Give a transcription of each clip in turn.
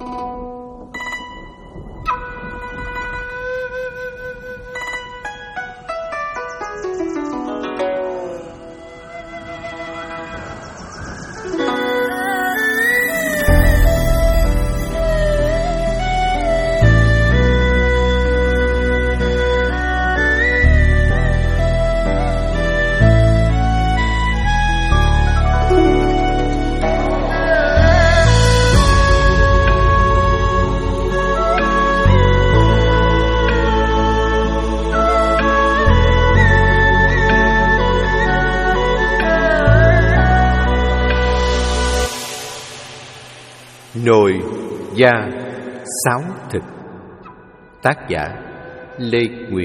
Nồi da sáo thịt. Tác giả Lê Nguyệt.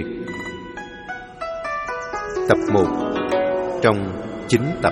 Tập 1 trong 9 tập.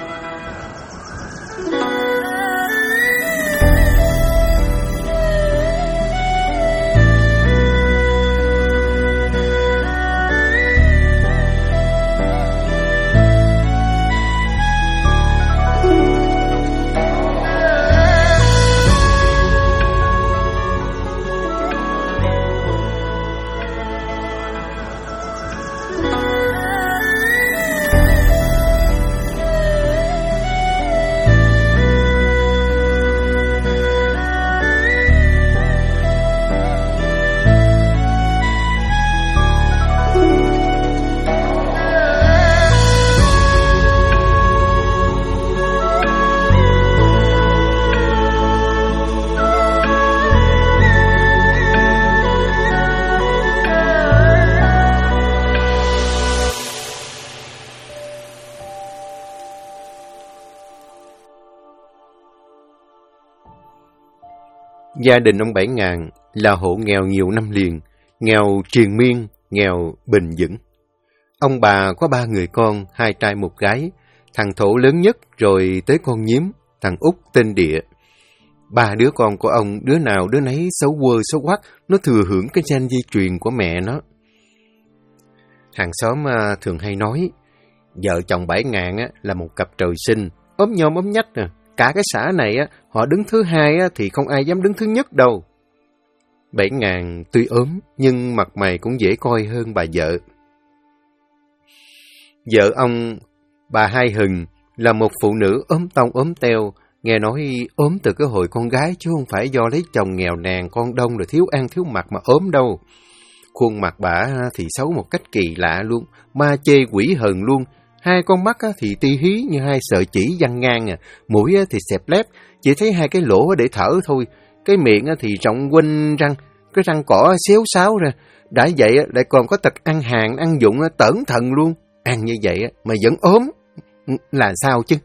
Gia đình ông Bảy Ngàn là hộ nghèo nhiều năm liền, nghèo triền miên, nghèo bền vững. Ông bà có 3 người con, 2 trai 1 gái, thằng Thổ lớn nhất rồi tới con Nhiếm, thằng Út tên Địa. 3 đứa con của ông, đứa nào đứa nấy xấu quơ xấu quắc, nó thừa hưởng cái gen di truyền của mẹ nó. Hàng xóm thường hay nói, vợ chồng Bảy Ngàn là một cặp trời sinh, ốm nhom ốm nhách nè. Cả cái xã này họ đứng thứ 2 thì không ai dám đứng thứ nhất đâu. Bảy Ngàn tuy ốm nhưng mặt mày cũng dễ coi hơn bà vợ. Vợ ông, bà Hai Hừng, là một phụ nữ ốm tông ốm teo, nghe nói ốm từ cái hồi con gái chứ không phải do lấy chồng nghèo nàn con đông rồi thiếu ăn thiếu mặc mà ốm đâu. Khuôn mặt bà thì xấu một cách kỳ lạ luôn, ma chê quỷ hờn luôn. 2 con mắt thì ti hí như 2 sợi chỉ văng ngang, mũi thì xẹp lép, chỉ thấy 2 cái lỗ để thở thôi. Cái miệng thì rộng quanh răng, cái răng cỏ xéo xáo ra. Đã vậy lại còn có tật ăn hàng, ăn dụng tởn thận luôn. Ăn như vậy mà vẫn ốm, là sao chứ?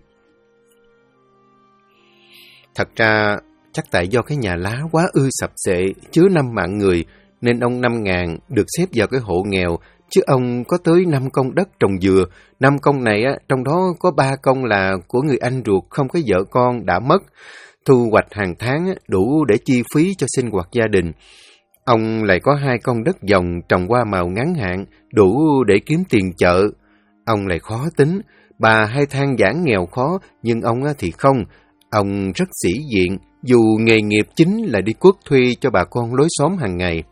Thật ra chắc tại do cái nhà lá quá ư sập xệ, chứa 5 mạng người, nên ông Năm Ngàn được xếp vào cái hộ nghèo. Chứ ông có tới 5 công đất trồng dừa. 5 công này trong đó có 3 công là của người anh ruột không có vợ con đã mất. Thu hoạch hàng tháng đủ để chi phí cho sinh hoạt gia đình. Ông lại có 2 công đất dòng trồng hoa màu ngắn hạn, đủ để kiếm tiền chợ. Ông lại khó tính. Bà hay than vãn nghèo khó, nhưng ông thì không. Ông rất sĩ diện, dù nghề nghiệp chính là đi cuốc thuê cho bà con lối xóm hàng ngày.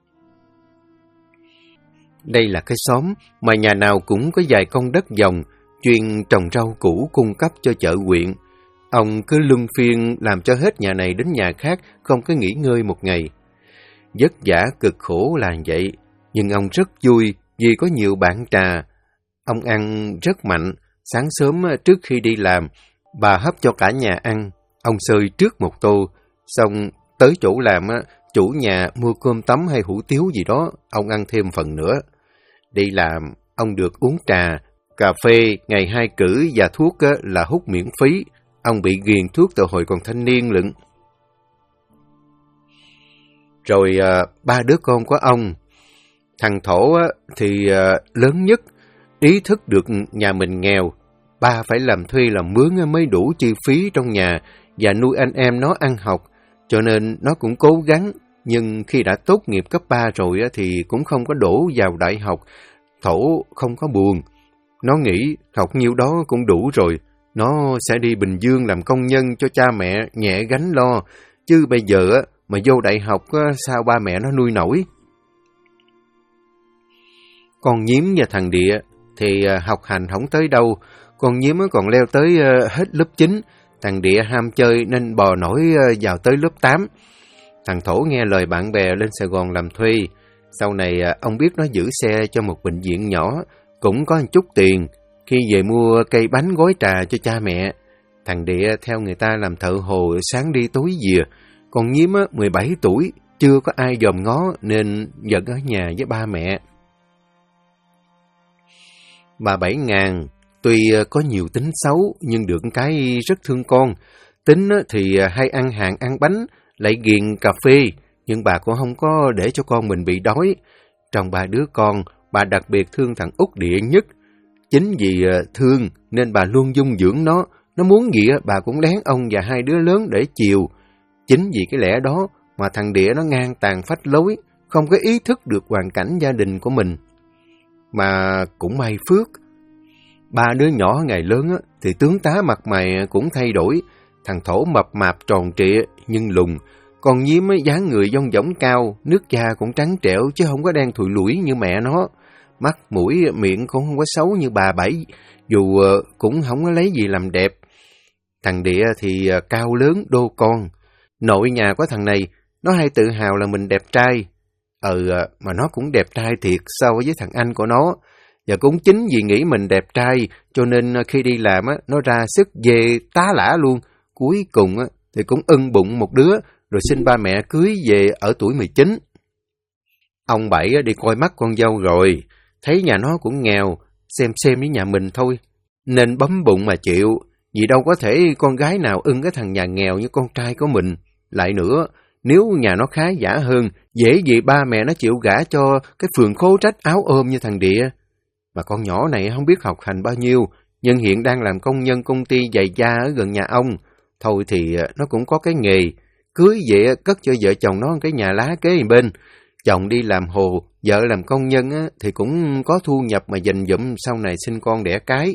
Đây là cái xóm mà nhà nào cũng có vài công đất dòng, chuyên trồng rau củ cung cấp cho chợ huyện. Ông cứ luân phiên làm cho hết nhà này đến nhà khác, không có nghỉ ngơi một ngày. Vất vả cực khổ là vậy, nhưng ông rất vui vì có nhiều bạn trà. Ông ăn rất mạnh, sáng sớm trước khi đi làm, bà hấp cho cả nhà ăn. Ông xơi trước một tô, xong tới chỗ làm chủ nhà mua cơm tấm hay hủ tiếu gì đó, ông ăn thêm phần nữa. Đi làm, ông được uống trà, cà phê, ngày 2 cử và thuốc là hút miễn phí. Ông bị ghiền thuốc từ hồi còn thanh niên lận. Rồi 3 đứa con của ông. Thằng Thổ thì lớn nhất, ý thức được nhà mình nghèo. Ba phải làm thuê làm mướn mới đủ chi phí trong nhà và nuôi anh em nó ăn học. Cho nên nó cũng cố gắng, nhưng khi đã tốt nghiệp cấp 3 rồi thì cũng không có đổ vào đại học. Thổ không có buồn. Nó nghĩ học nhiêu đó cũng đủ rồi. Nó sẽ đi Bình Dương làm công nhân cho cha mẹ nhẹ gánh lo. chứ bây giờ mà vô đại học sao ba mẹ nó nuôi nổi. Con Nhiếm và thằng Địa thì học hành không tới đâu, con Nhiếm còn leo tới hết lớp 9, thằng Địa ham chơi nên bò nổi vào tới lớp 8. Thằng Thổ nghe lời bạn bè lên Sài Gòn làm thuê. Sau này ông biết nó giữ xe cho một bệnh viện nhỏ, cũng có một chút tiền, khi về mua cây bánh gói trà cho cha mẹ. Thằng Địa theo người ta làm thợ hồ, sáng đi tối về. Còn Nhiếm 17 tuổi, chưa có ai dòm ngó nên vẫn ở nhà với ba mẹ. Bà Bảy Ngàn tuy có nhiều tính xấu nhưng được cái rất thương con. Tính thì hay ăn hàng ăn bánh, lại ghiền cà phê, nhưng bà cũng không có để cho con mình bị đói. Trong ba đứa con, bà đặc biệt thương thằng Út Địa nhất. Chính vì thương nên bà luôn dung dưỡng nó muốn gì bà cũng lén ông và hai đứa lớn để chiều. Chính vì cái lẽ đó mà thằng Địa nó ngang tàn phách lối, không có ý thức được hoàn cảnh gia đình của mình. Mà cũng may phước, ba đứa nhỏ ngày lớn thì tướng tá mặt mày cũng thay đổi. Thằng Thổ mập mạp tròn trịa nhưng lùn, còn Nhiếm dáng người dong dỏng cao, nước da cũng trắng trẻo chứ không có đen thùi lủi như mẹ nó. Mắt, mũi, miệng cũng không có xấu như bà Bảy, dù cũng không có lấy gì làm đẹp. Thằng Địa thì cao lớn đô con. Nội nhà của thằng này, nó hay tự hào là mình đẹp trai. Mà nó cũng đẹp trai thiệt so với thằng anh của nó. Và cũng chính vì nghĩ mình đẹp trai, cho nên khi đi làm nó ra sức về tá lả luôn. Cuối cùng thì cũng ưng bụng một đứa, rồi xin ba mẹ cưới về ở tuổi 19. Ông Bảy đi coi mắt con dâu rồi, thấy nhà nó cũng nghèo, xem với nhà mình thôi, nên bấm bụng mà chịu, vì đâu có thể con gái nào ưng cái thằng nhà nghèo như con trai của mình. Lại nữa, nếu nhà nó khá giả hơn, dễ gì ba mẹ nó chịu gả cho cái phường khố trách áo ôm như thằng Địa. Mà con nhỏ này không biết học hành bao nhiêu, nhưng hiện đang làm công nhân công ty giày da ở gần nhà ông. Thôi thì nó cũng có cái nghề, cưới về cất cho vợ chồng nó cái nhà lá kế bên. Chồng đi làm hồ, vợ làm công nhân thì cũng có thu nhập mà dành dụm sau này sinh con đẻ cái.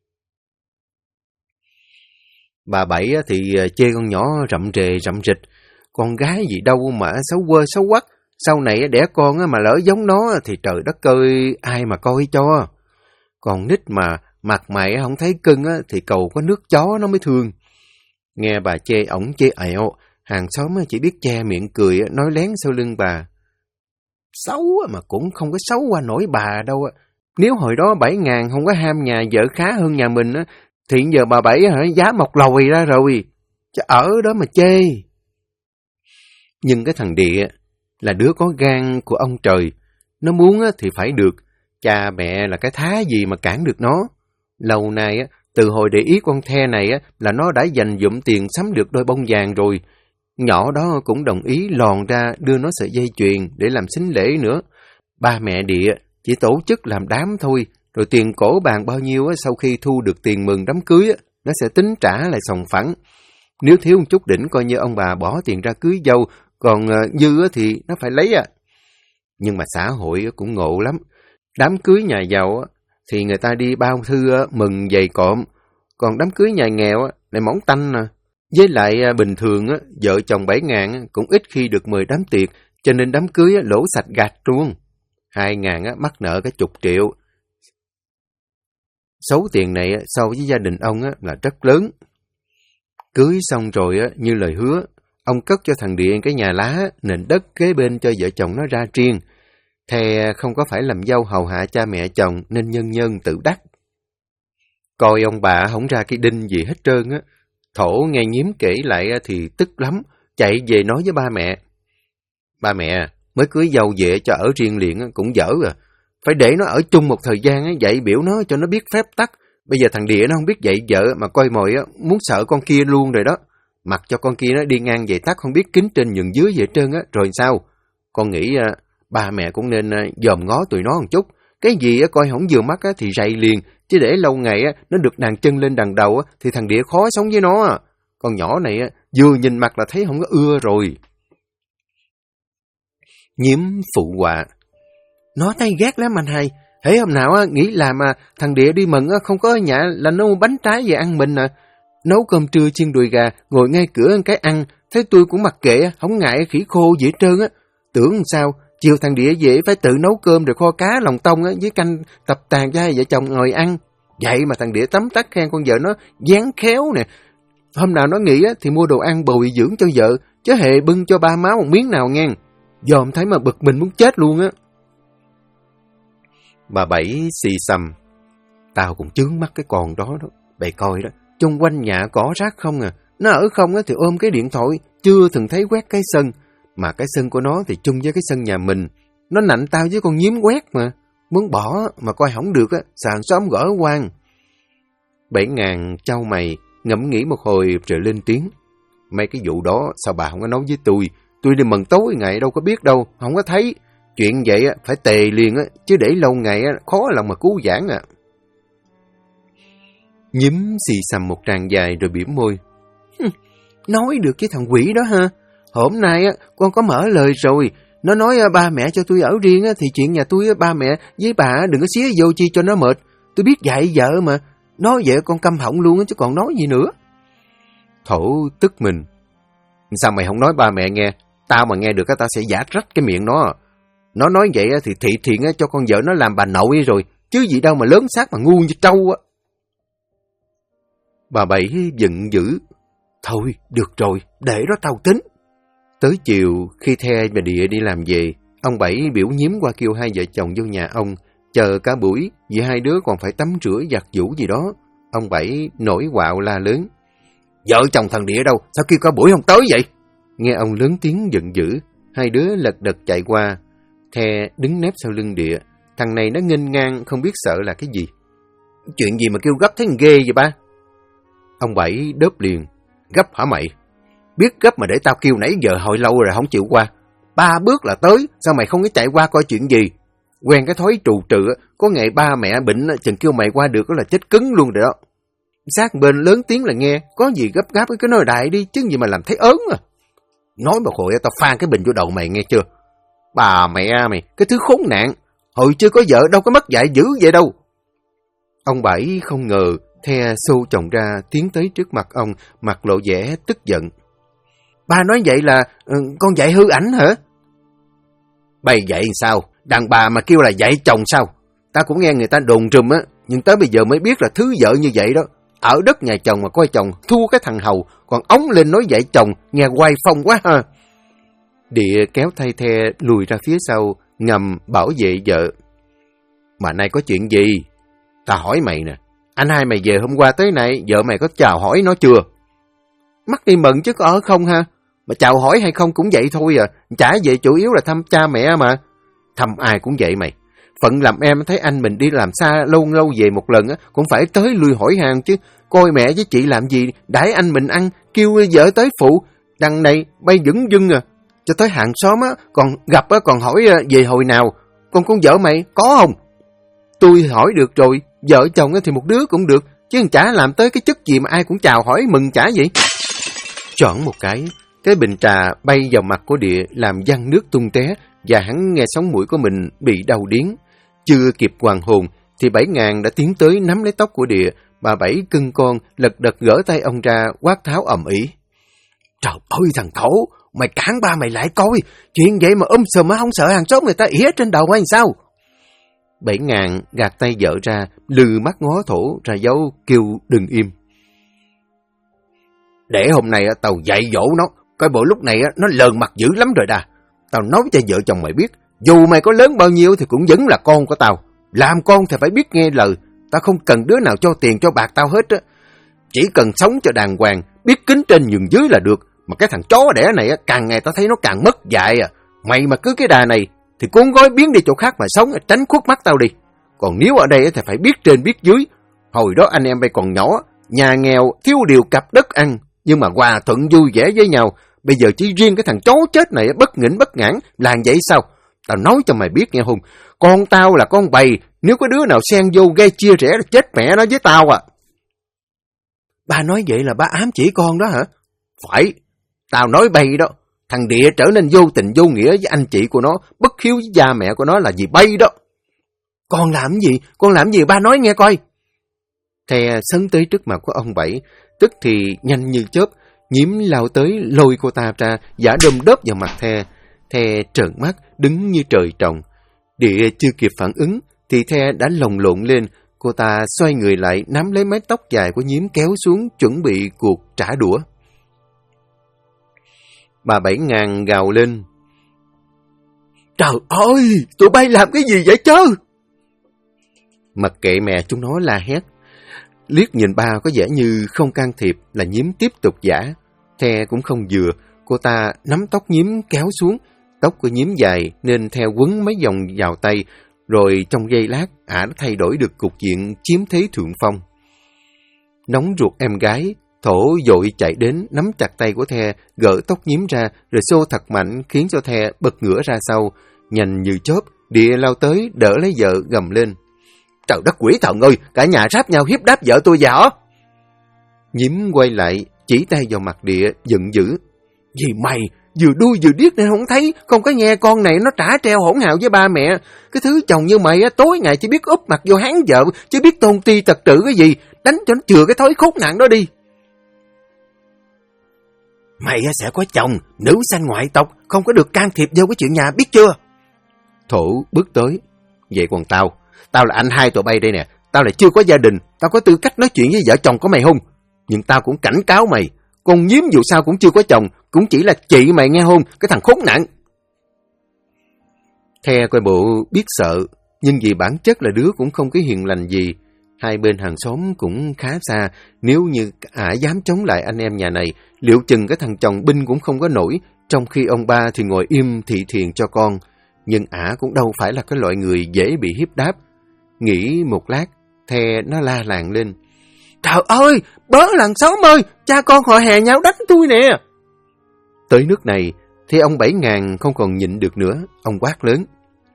Bà Bảy thì chê con nhỏ rậm rịch, con gái gì đâu mà xấu quơ xấu quắc, sau này đẻ con mà lỡ giống nó thì trời đất ơi ai mà coi cho. Còn nít mà mặt mày không thấy cưng thì cầu có nước chó nó mới thương. Nghe bà chê ổng chê ẹo, hàng xóm chỉ biết che miệng cười nói lén sau lưng bà. Xấu mà cũng không có xấu qua nổi bà đâu. Nếu hồi đó 7.000 không có ham nhà vợ khá hơn nhà mình thì giờ bà Bảy giá mọc lòi ra rồi, chứ ở đó mà chê. Nhưng cái thằng Địa là đứa có gan của ông trời, nó muốn thì phải được, cha mẹ là cái thá gì mà cản được nó. Lâu nay từ hồi để ý con The này là nó đã dành dụm tiền sắm được đôi bông vàng rồi. Nhỏ đó cũng đồng ý lòn ra đưa nó sợi dây chuyền để làm sính lễ nữa. Ba mẹ Địa chỉ tổ chức làm đám thôi, rồi tiền cổ bàn bao nhiêu sau khi thu được tiền mừng đám cưới nó sẽ tính trả lại sòng phẳng. Nếu thiếu một chút đỉnh coi như ông bà bỏ tiền ra cưới dâu, còn dư thì nó phải lấy Nhưng mà xã hội cũng ngộ lắm. Đám cưới nhà giàu thì người ta đi bao thư mừng dày cộm, còn đám cưới nhà nghèo lại mỏng tanh nè. Với lại bình thường vợ chồng 7.000 cũng ít khi được mời đám tiệc, cho nên đám cưới lỗ sạch gạch luôn. 2.000 mắc nợ cả chục triệu. Số tiền này so với gia đình ông là rất lớn. Cưới xong rồi như lời hứa, ông cất cho thằng Địa cái nhà lá, nền đất kế bên cho vợ chồng nó ra riêng. Thè không có phải làm dâu hầu hạ cha mẹ chồng nên nhân tự đắc. Coi ông bà không ra cái đinh gì hết trơn Thổ nghe Nhiếm kể lại thì tức lắm, chạy về nói với ba mẹ. Ba mẹ, mới cưới dâu về cho ở riêng liền cũng dở phải để nó ở chung một thời gian dạy biểu nó cho nó biết phép tắc. Bây giờ thằng Địa nó không biết dạy vợ mà coi mồi muốn sợ con kia luôn rồi đó. Mặc cho con kia nó đi ngang dạy tắc không biết kính trên nhường dưới vậy trơn rồi sao? Con nghĩ ba mẹ cũng nên dòm ngó tụi nó một chút. Cái gì coi không vừa mắt thì rầy liền, chứ để lâu ngày nó được đàn chân lên đằng đầu thì thằng Địa khó sống với nó. Con nhỏ này vừa nhìn mặt là thấy không có ưa rồi. Nhiếm phụ họa. Nó tay ghét lắm anh hai. Hễ hôm nào nghĩ làm thằng Địa đi mừng không có ở nhà là nấu bánh trái về ăn mình nấu cơm trưa chiên đùi gà, ngồi ngay cửa cái ăn, Thế tôi cũng mặc kệ, không ngại khỉ khô gì hết trơn á. Tưởng sao, chiều thằng Địa về phải tự nấu cơm rồi kho cá lòng tông á, với canh tập tàn cho hai vợ chồng ngồi ăn. Vậy mà thằng Địa tấm tắc khen con vợ nó dáng khéo nè. Hôm nào nó nghỉ á, thì mua đồ ăn bồi dưỡng cho vợ, chứ hề bưng cho ba má một miếng nào nghe. Dòm thấy mà bực mình muốn chết luôn á. Bà Bảy xì xầm. Tao cũng chướng mắt cái con đó đó. Bày coi đó, chung quanh nhà cỏ rác không à. Nó ở không á thì ôm cái điện thoại, chưa từng thấy quét cái sân. Mà cái sân của nó thì chung với cái sân nhà mình. Nó nạnh tao với con nhím quét mà. Muốn bỏ mà coi không được á, sàn xóm gỡ quan. 7.000 trao mày, ngẫm nghĩ một hồi rồi lên tiếng. Mấy cái vụ đó sao bà không có nói với tôi đi mần tối ngày đâu có biết đâu, không có thấy. Chuyện vậy á phải tề liền á, chứ để lâu ngày á khó lòng mà cứu vãn à. Nhím xì xầm một tràng dài rồi bỉm môi. Nói được với thằng quỷ đó ha. Hôm nay á con có mở lời rồi. Nó nói ba mẹ cho tôi ở riêng á, thì chuyện nhà tôi ba mẹ với bà đừng có xía vô chi cho nó mệt. Tôi biết dạy vợ mà. Nói vậy con câm họng luôn á chứ còn nói gì nữa. Thổ tức mình. Sao mày không nói ba mẹ nghe? Tao mà nghe được á tao sẽ giả rách cái miệng nó. Nó nói vậy á thì thị thiện á cho con vợ nó làm bà nội rồi. Chứ gì đâu mà lớn xác mà ngu như trâu á. Bà Bảy giận dữ. Thôi, được rồi, để đó tao tính. Tới chiều, khi The và Địa đi làm về, ông Bảy biểu nhím qua kêu hai vợ chồng vô nhà ông, chờ cả buổi, vì hai đứa còn phải tắm rửa giặt giũ gì đó. Ông Bảy nổi quạo la lớn. Vợ chồng thằng Địa đâu, sao kêu cả buổi không tới vậy? Nghe ông lớn tiếng giận dữ, hai đứa lật đật chạy qua. The đứng nép sau lưng Địa, thằng này nó nghênh ngang, không biết sợ là cái gì. Chuyện gì mà kêu gấp thấy ghê vậy ba? Ông Bảy đớp liền. Gấp hả mày? Biết gấp mà để tao kêu nãy giờ hồi lâu rồi không chịu qua. 3 bước là tới, sao mày không có chạy qua coi chuyện gì? Quen cái thói trù trừ, có ngày ba mẹ bệnh chừng kêu mày qua được là chết cứng luôn rồi đó. Sát bên lớn tiếng là nghe, có gì gấp gáp cái nói đại đi, chứ gì mà làm thấy ớn à. Nói mà khổ tao phan cái bình vô đầu mày nghe chưa? Bà mẹ mày, cái thứ khốn nạn, hồi chưa có vợ đâu có mất dạy dữ vậy đâu. Ông Bảy không ngờ The xô chồng ra tiến tới trước mặt ông, mặt lộ vẻ tức giận. Ba nói vậy là con dạy hư ảnh hả? Bày dạy sao? Đàn bà mà kêu là dạy chồng sao? Ta cũng nghe người ta đồn trùm á, nhưng tới bây giờ mới biết là thứ vợ như vậy đó. Ở đất nhà chồng mà coi chồng thua cái thằng hầu, còn ống lên nói dạy chồng, nghe oai phong quá ha. Địa kéo thay The lùi ra phía sau, ngầm bảo vệ vợ. Mà nay có chuyện gì? Ta hỏi mày nè, anh hai mày về hôm qua tới nay, vợ mày có chào hỏi nó chưa? Mắc đi mận chứ có ở không ha? Mà chào hỏi hay không cũng vậy thôi à, chả vậy chủ yếu là thăm cha mẹ mà. Thăm ai cũng vậy mày. Phận làm em thấy anh mình đi làm xa lâu lâu về một lần á, cũng phải tới lui hỏi hàng chứ. Coi mẹ với chị làm gì, đãi anh mình ăn, kêu vợ tới phụ. Đằng này bay dững dưng à. Cho tới hàng xóm á, còn gặp á, còn hỏi về hồi nào. Còn con vợ mày có không? Tôi hỏi được rồi, vợ chồng thì một đứa cũng được, chứ chả làm tới cái chức gì mà ai cũng chào hỏi mừng chả vậy. Chọn một cái bình trà bay vào mặt của Địa làm văng nước tung té, và hắn nghe sống mũi của mình bị đau điếng. Chưa kịp hoàn hồn thì 7.000 đã tiến tới nắm lấy tóc của Địa. Bà Bảy cưng con lật đật gỡ tay ông ra, quát tháo ầm ĩ. Trời ơi thằng Thổ, mày cản ba mày lại coi, chuyện vậy mà sùm mà không sợ hàng xóm người ta ỉa trên đầu hay sao? 7.000 gạt tay vợ ra, lừ mắt ngó Thổ ra dấu kêu đừng im. Để hôm nay tao dạy dỗ nó, coi bộ lúc này nó lờn mặt dữ lắm rồi đà. Tao nói cho vợ chồng mày biết, dù mày có lớn bao nhiêu thì cũng vẫn là con của tao. Làm con thì phải biết nghe lời, tao không cần đứa nào cho tiền cho bạc tao hết á. Chỉ cần sống cho đàng hoàng, biết kính trên nhường dưới là được. Mà cái thằng chó đẻ này càng ngày tao thấy nó càng mất dạy à. Mày mà cứ cái đà này thì cuốn gói biến đi chỗ khác mà sống, tránh khuất mắt tao đi. Còn nếu ở đây thì phải biết trên biết dưới. Hồi đó anh em bay còn nhỏ, nhà nghèo thiếu điều cặp đất ăn, nhưng mà hòa thuận vui vẻ với nhau. Bây giờ chỉ riêng cái thằng chó chết này bất nghỉnh bất ngãn, làm vậy sao? Tao nói cho mày biết nghe Hùng, con tao là con bầy, nếu có đứa nào xen vô gây chia rẽ là chết mẹ nó với tao à. Ba nói vậy là ba ám chỉ con đó hả? Phải, tao nói bay đó. Thằng Địa trở nên vô tình vô nghĩa với anh chị của nó, bất hiếu với cha mẹ của nó là gì bay đó. Con làm gì? Con làm gì ba nói nghe coi. Thè sấn tới trước mặt của ông Bảy, tức thì nhanh như chớp, Nhiễm lao tới lôi cô ta ra, giả đôm đớp vào mặt The. The trợn mắt, đứng như trời trồng. Địa chưa kịp phản ứng, thì The đã lồng lộn lên. Cô ta xoay người lại, nắm lấy mái tóc dài của Nhiễm kéo xuống, chuẩn bị cuộc trả đũa. Bà 7000 gào lên. Trời ơi, tụi bay làm cái gì vậy chứ? Mặc kệ mẹ chúng nó la hét. Liếc nhìn ba có vẻ như không can thiệp, là Nhiễm tiếp tục giả. The cũng không vừa, cô ta nắm tóc Nhiễm kéo xuống. Tóc của Nhiễm dài nên The quấn mấy vòng vào tay, rồi trong giây lát ả đã thay đổi được cục diện, chiếm thế thượng phong. Nóng ruột em gái, Thổ vội chạy đến nắm chặt tay của The, gỡ tóc Nhiễm ra rồi xô thật mạnh, khiến cho The bật ngửa ra sau. Nhanh như chớp, Địa lao tới đỡ lấy vợ, gầm lên. Trời đất quỷ thần ơi, cả nhà ráp nhau hiếp đáp vợ tôi vậy hả? Nhiễm quay lại, chỉ tay vào mặt Địa, giận dữ. Vì mày vừa đuôi vừa điếc nên không thấy, không có nghe con này nó trả treo hỗn hào với ba mẹ. Cái thứ chồng như mày á, tối ngày chỉ biết úp mặt vô hán vợ, chứ biết tôn ti tật trữ cái gì. Đánh cho nó chừa cái thói khốn nạn đó đi. Mày sẽ có chồng, nữ sanh ngoại tộc, không có được can thiệp vô cái chuyện nhà, biết chưa? Thổ bước tới. Vậy còn tao là anh hai tụi bay đây nè, tao lại chưa có gia đình, tao có tư cách nói chuyện với vợ chồng của mày không? Nhưng tao cũng cảnh cáo mày, con Nhiễm dù sao cũng chưa có chồng, cũng chỉ là chị mày nghe không, cái thằng khốn nạn. The coi bộ biết sợ, nhưng vì bản chất là đứa cũng không có hiền lành gì. Hai bên hàng xóm cũng khá xa, nếu như ả dám chống lại anh em nhà này, liệu chừng cái thằng chồng binh cũng không có nổi, trong khi ông ba thì ngồi im thị thiền cho con. Nhưng ả cũng đâu phải là cái loại người dễ bị hiếp đáp. Nghĩ một lát, The nó la làng lên. Trời ơi, bớ làng xóm ơi, cha con họ hè nhau đánh tôi nè. Tới nước này, thì ông 7000 không còn nhịn được nữa, ông quát lớn.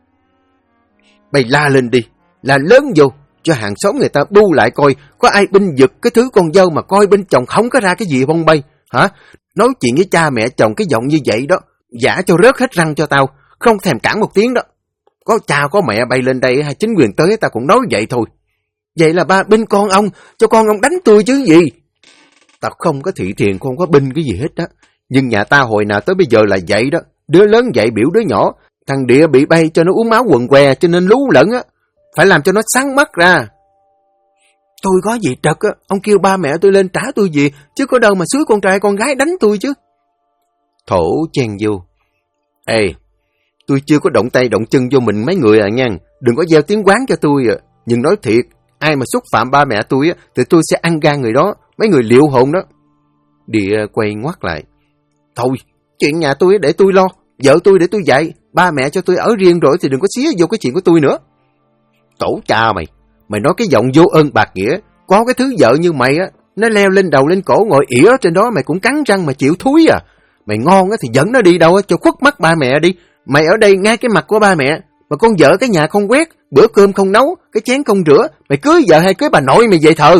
Bày la lên đi, la lớn vô, cho hàng xóm người ta bu lại coi, có ai binh giật cái thứ con dâu mà coi bên chồng không có ra cái gì không bay, hả? Nói chuyện với cha mẹ chồng cái giọng như vậy đó, giả cho rớt hết răng cho tao, không thèm cản một tiếng đó. Có cha có mẹ bay lên đây hay chính quyền tới tao cũng nói vậy thôi. Vậy là ba binh con ông, cho con ông đánh tôi chứ gì. Tao không có thị thiền, không có binh cái gì hết đó. Nhưng nhà ta hồi nào tới bây giờ là vậy đó. Đứa lớn dạy biểu đứa nhỏ. Thằng Địa bị bay cho nó uống máu quần què cho nên lú lẫn á. Phải làm cho nó sáng mắt ra. Tôi có gì trật á, ông kêu ba mẹ tôi lên trả tôi gì, chứ có đâu mà xúi con trai con gái đánh tôi chứ. Thổ chen vô. Ê, tôi chưa có động tay động chân vô mình mấy người à nha. Đừng có gieo tiếng quán cho tôi à. Nhưng nói thiệt, ai mà xúc phạm ba mẹ tôi á, thì tôi sẽ ăn gan người đó, mấy người liệu hồn đó. Địa quay ngoắt lại. Thôi, chuyện nhà tôi để tôi lo, vợ tôi để tôi dạy, ba mẹ cho tôi ở riêng rồi thì đừng có xía vô cái chuyện của tôi nữa. Tổ cha mày nói cái giọng vô ơn bạc nghĩa, có cái thứ vợ như mày á, nó leo lên đầu lên cổ ngồi ỉa trên đó mày cũng cắn răng mà chịu thúi à. Mày ngon á thì dẫn nó đi đâu á cho khuất mắt ba mẹ đi. Mày ở đây ngay cái mặt của ba mẹ, mà con vợ cái nhà không quét, bữa cơm không nấu, cái chén không rửa, mày cưới vợ hay cưới bà nội mày về thờ.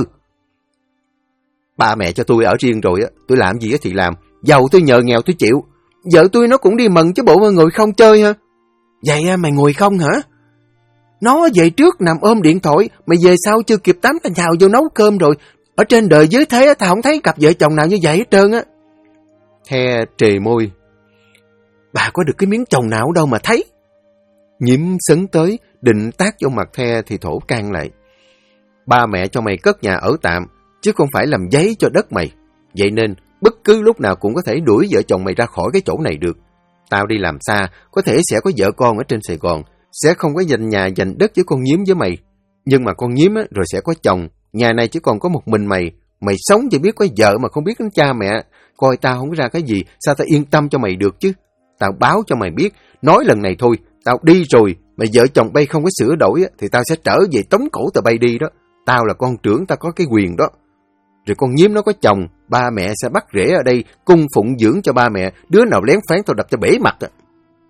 Ba mẹ cho tôi ở riêng rồi á, tôi làm gì thì làm, giàu tôi nhờ nghèo tôi chịu. Vợ tôi nó cũng đi mần chứ bộ mà ngồi không chơi hả? Vậy mày ngồi không hả? Nó về trước nằm ôm điện thoại, mày về sau chưa kịp tắm tao nhào vô nấu cơm rồi. Ở trên đời dưới thế tao không thấy cặp vợ chồng nào như vậy hết trơn á. The trề môi. Bà có được cái miếng chồng nào đâu mà thấy. Nhiễm sấn tới, định tát vô mặt The thì Thổ can lại. Ba mẹ cho mày cất nhà ở tạm, chứ không phải làm giấy cho đất mày. Vậy nên, bất cứ lúc nào cũng có thể đuổi vợ chồng mày ra khỏi cái chỗ này được. Tao đi làm xa, có thể sẽ có vợ con ở trên Sài Gòn, sẽ không có dành nhà dành đất với con Nhiễm với mày. Nhưng mà con Nhiễm á, rồi sẽ có chồng, nhà này chỉ còn có một mình mày. Mày sống chỉ biết có vợ mà không biết đến cha mẹ. Coi tao không ra cái gì, sao tao yên tâm cho mày được chứ? Tao báo cho mày biết, nói lần này thôi, tao đi rồi, mà vợ chồng bay không có sửa đổi á, thì tao sẽ trở về tống cổ tụi bay đi đó. Tao là con trưởng, tao có cái quyền đó. Rồi con Nhiễm nó có chồng, ba mẹ sẽ bắt rễ ở đây, cung phụng dưỡng cho ba mẹ, đứa nào lén phán tao đập cho bể mặt á.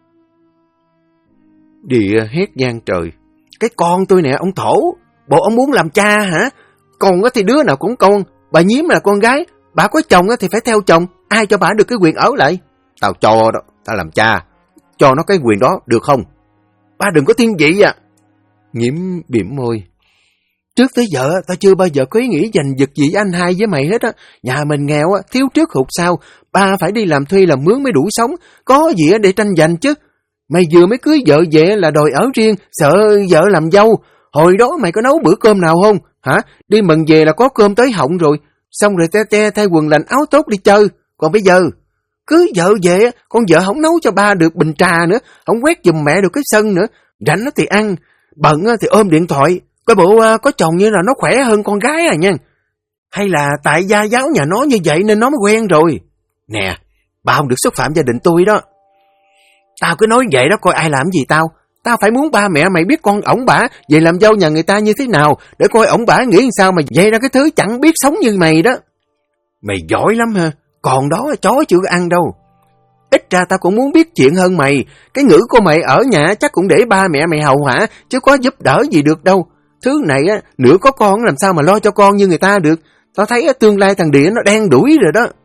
Địa hét gian trời. Cái con tôi nè ông Thổ, bộ ông muốn làm cha hả? Con thì đứa nào cũng con, bà Nhiễm là con gái, bà có chồng thì phải theo chồng, ai cho bà được cái quyền ở lại? Tao cho đó, tao làm cha, cho nó cái quyền đó, được không? Ba đừng có thiên vị à. Nhiễm bỉm môi. Trước tới giờ ta chưa bao giờ có ý nghĩ giành giật gì anh hai với mày hết á. Nhà mình nghèo á, thiếu trước hụt sau. Ba phải đi làm thuê làm mướn mới đủ sống. Có gì để tranh giành chứ. Mày vừa mới cưới vợ về là đòi ở riêng, sợ vợ làm dâu. Hồi đó mày có nấu bữa cơm nào không? Hả? Đi mần về là có cơm tới họng rồi. Xong rồi te thay quần lành áo tốt đi chơi. Còn bây giờ, cưới vợ về, con vợ không nấu cho ba được bình trà nữa, không quét giùm mẹ được cái sân nữa. Rảnh thì ăn, bận thì ôm điện thoại. Coi bộ có chồng như là nó khỏe hơn con gái à nha. Hay là tại gia giáo nhà nó như vậy nên nó mới quen rồi. Nè, bà không được xúc phạm gia đình tôi đó. Tao cứ nói vậy đó, coi ai làm gì tao. Tao phải muốn ba mẹ mày biết con ổng bả về làm dâu nhà người ta như thế nào, để coi ổng bả nghĩ sao mà dạy ra cái thứ chẳng biết sống như mày đó. Mày giỏi lắm ha, còn đó chó chưa ăn đâu. Ít ra tao cũng muốn biết chuyện hơn mày. Cái ngữ của mày ở nhà chắc cũng để ba mẹ mày hầu hả, chứ có giúp đỡ gì được đâu. Thứ này á, nửa có con làm sao mà lo cho con như người ta được. Tao thấy tương lai thằng Địa nó đen đuổi rồi đó.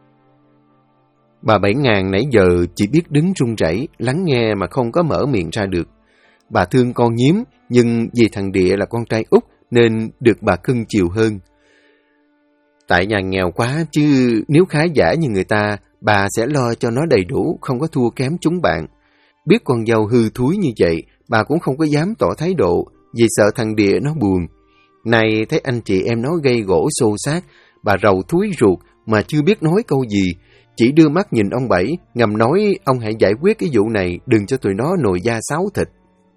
Bà 7.000 nãy giờ chỉ biết đứng run rẩy, lắng nghe mà không có mở miệng ra được. Bà thương con Nhiếm, nhưng vì thằng Địa là con trai út nên được bà cưng chiều hơn. Tại nhà nghèo quá, chứ nếu khá giả như người ta, bà sẽ lo cho nó đầy đủ, không có thua kém chúng bạn. Biết con dâu hư thúi như vậy, bà cũng không có dám tỏ thái độ, vì sợ thằng Địa nó buồn. Này thấy anh chị em nó gây gỗ xô xát, bà rầu thúi ruột mà chưa biết nói câu gì. Chỉ đưa mắt nhìn ông Bảy, ngầm nói ông hãy giải quyết cái vụ này, đừng cho tụi nó nồi da sáo thịt.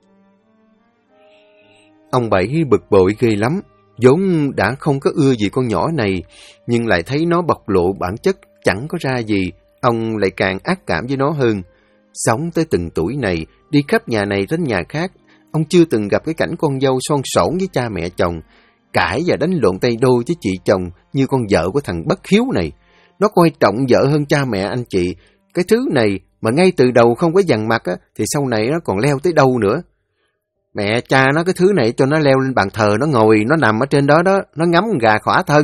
Ông Bảy bực bội ghê lắm, vốn đã không có ưa gì con nhỏ này, nhưng lại thấy nó bộc lộ bản chất chẳng có ra gì, ông lại càng ác cảm với nó hơn. Sống tới từng tuổi này, đi khắp nhà này đến nhà khác, ông chưa từng gặp cái cảnh con dâu son sổn với cha mẹ chồng, cãi và đánh lộn tay đôi với chị chồng như con vợ của thằng bất hiếu này. Nó coi trọng vợ hơn cha mẹ anh chị. Cái thứ này mà ngay từ đầu không có dằn mặt á, thì sau này nó còn leo tới đâu nữa. Mẹ cha nó cái thứ này cho nó leo lên bàn thờ, nó ngồi, nó nằm ở trên đó đó, nó ngắm gà khỏa thân.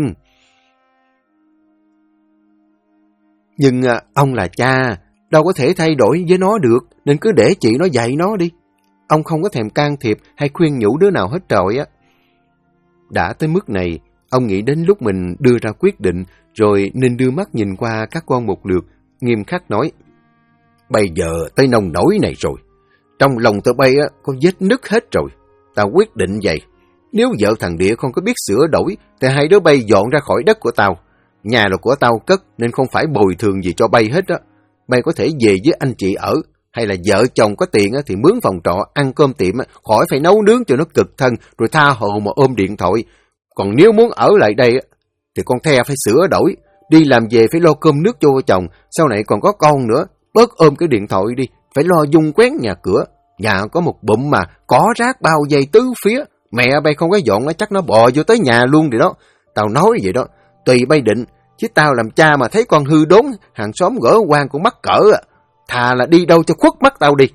Nhưng ông là cha, đâu có thể thay đổi với nó được, nên cứ để chị nó dạy nó đi. Ông không có thèm can thiệp hay khuyên nhủ đứa nào hết trọi á. Đã tới mức này, ông nghĩ đến lúc mình đưa ra quyết định, rồi nên đưa mắt nhìn qua các con một lượt, nghiêm khắc nói: Bây giờ tới nông nổi này rồi, trong lòng tụi bay có vết nứt hết rồi. Tao quyết định vậy, nếu vợ thằng Địa không có biết sửa đổi, thì hai đứa bay dọn ra khỏi đất của tao. Nhà là của tao cất nên không phải bồi thường gì cho bay hết á. Bay có thể về với anh chị ở, hay là vợ chồng có tiền thì mướn phòng trọ, ăn cơm tiệm, khỏi phải nấu nướng cho nó cực thân, rồi tha hồ mà ôm điện thoại. Còn nếu muốn ở lại đây thì con The phải sửa đổi, đi làm về phải lo cơm nước cho chồng, sau này còn có con nữa, bớt ôm cái điện thoại đi, phải lo dung quén nhà cửa. Nhà có một bụm mà cỏ rác bao vây tứ phía, mẹ bay không có dọn nó chắc nó bò vô tới nhà luôn rồi đó. Tao nói vậy đó, tùy bay định, chứ tao làm cha mà thấy con hư đốn, hàng xóm gỡ quan cũng mắc cỡ thà là đi đâu cho khuất mắt tao đi.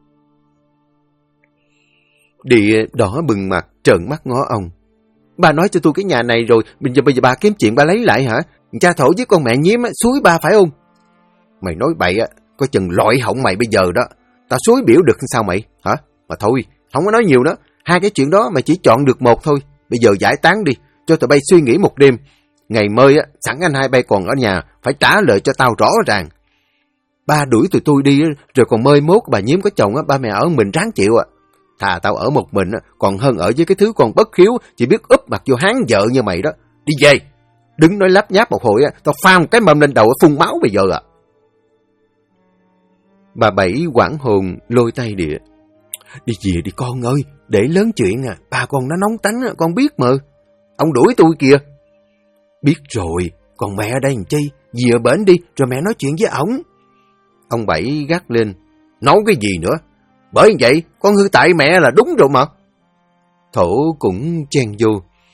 Địa đỏ bừng mặt, trợn mắt ngó ông. Bà nói cho tôi cái nhà này rồi, bây giờ bà kiếm chuyện bà lấy lại hả? Cha thổ với con mẹ Nhiếm xúi ba phải không? Mày nói bậy coi chừng loại họng mày bây giờ đó. Tao xúi biểu được sao mày? Hả? Mà thôi, không có nói nhiều đó. Hai cái chuyện đó mày chỉ chọn được một thôi. Bây giờ giải tán đi, cho tụi bay suy nghĩ một đêm. Ngày mơi sẵn anh hai bay còn ở nhà, phải trả lời cho tao rõ ràng. Ba đuổi tụi tôi đi, rồi còn mơi mốt bà Nhiếm có chồng ba mẹ ở mình ráng chịu Thà tao ở một mình còn hơn ở với cái thứ con bất hiếu, chỉ biết úp mặt vô hán vợ như mày đó. Đi về, đứng nói lắp nháp một hồi tao pha một cái mâm lên đầu phun máu bây giờ Bà Bảy hoảng hồn lôi tay Địa. Đi về đi con ơi, để lớn chuyện bà con nó nóng tánh con biết mà. Ông đuổi tôi kìa. Biết rồi, còn mẹ ở đây làm chi, về bển đi rồi mẹ nói chuyện với ổng. Ông Bảy gắt lên. Nói cái gì nữa? Bởi vậy con hư tại mẹ là đúng rồi mà. Thổ cũng chen vô.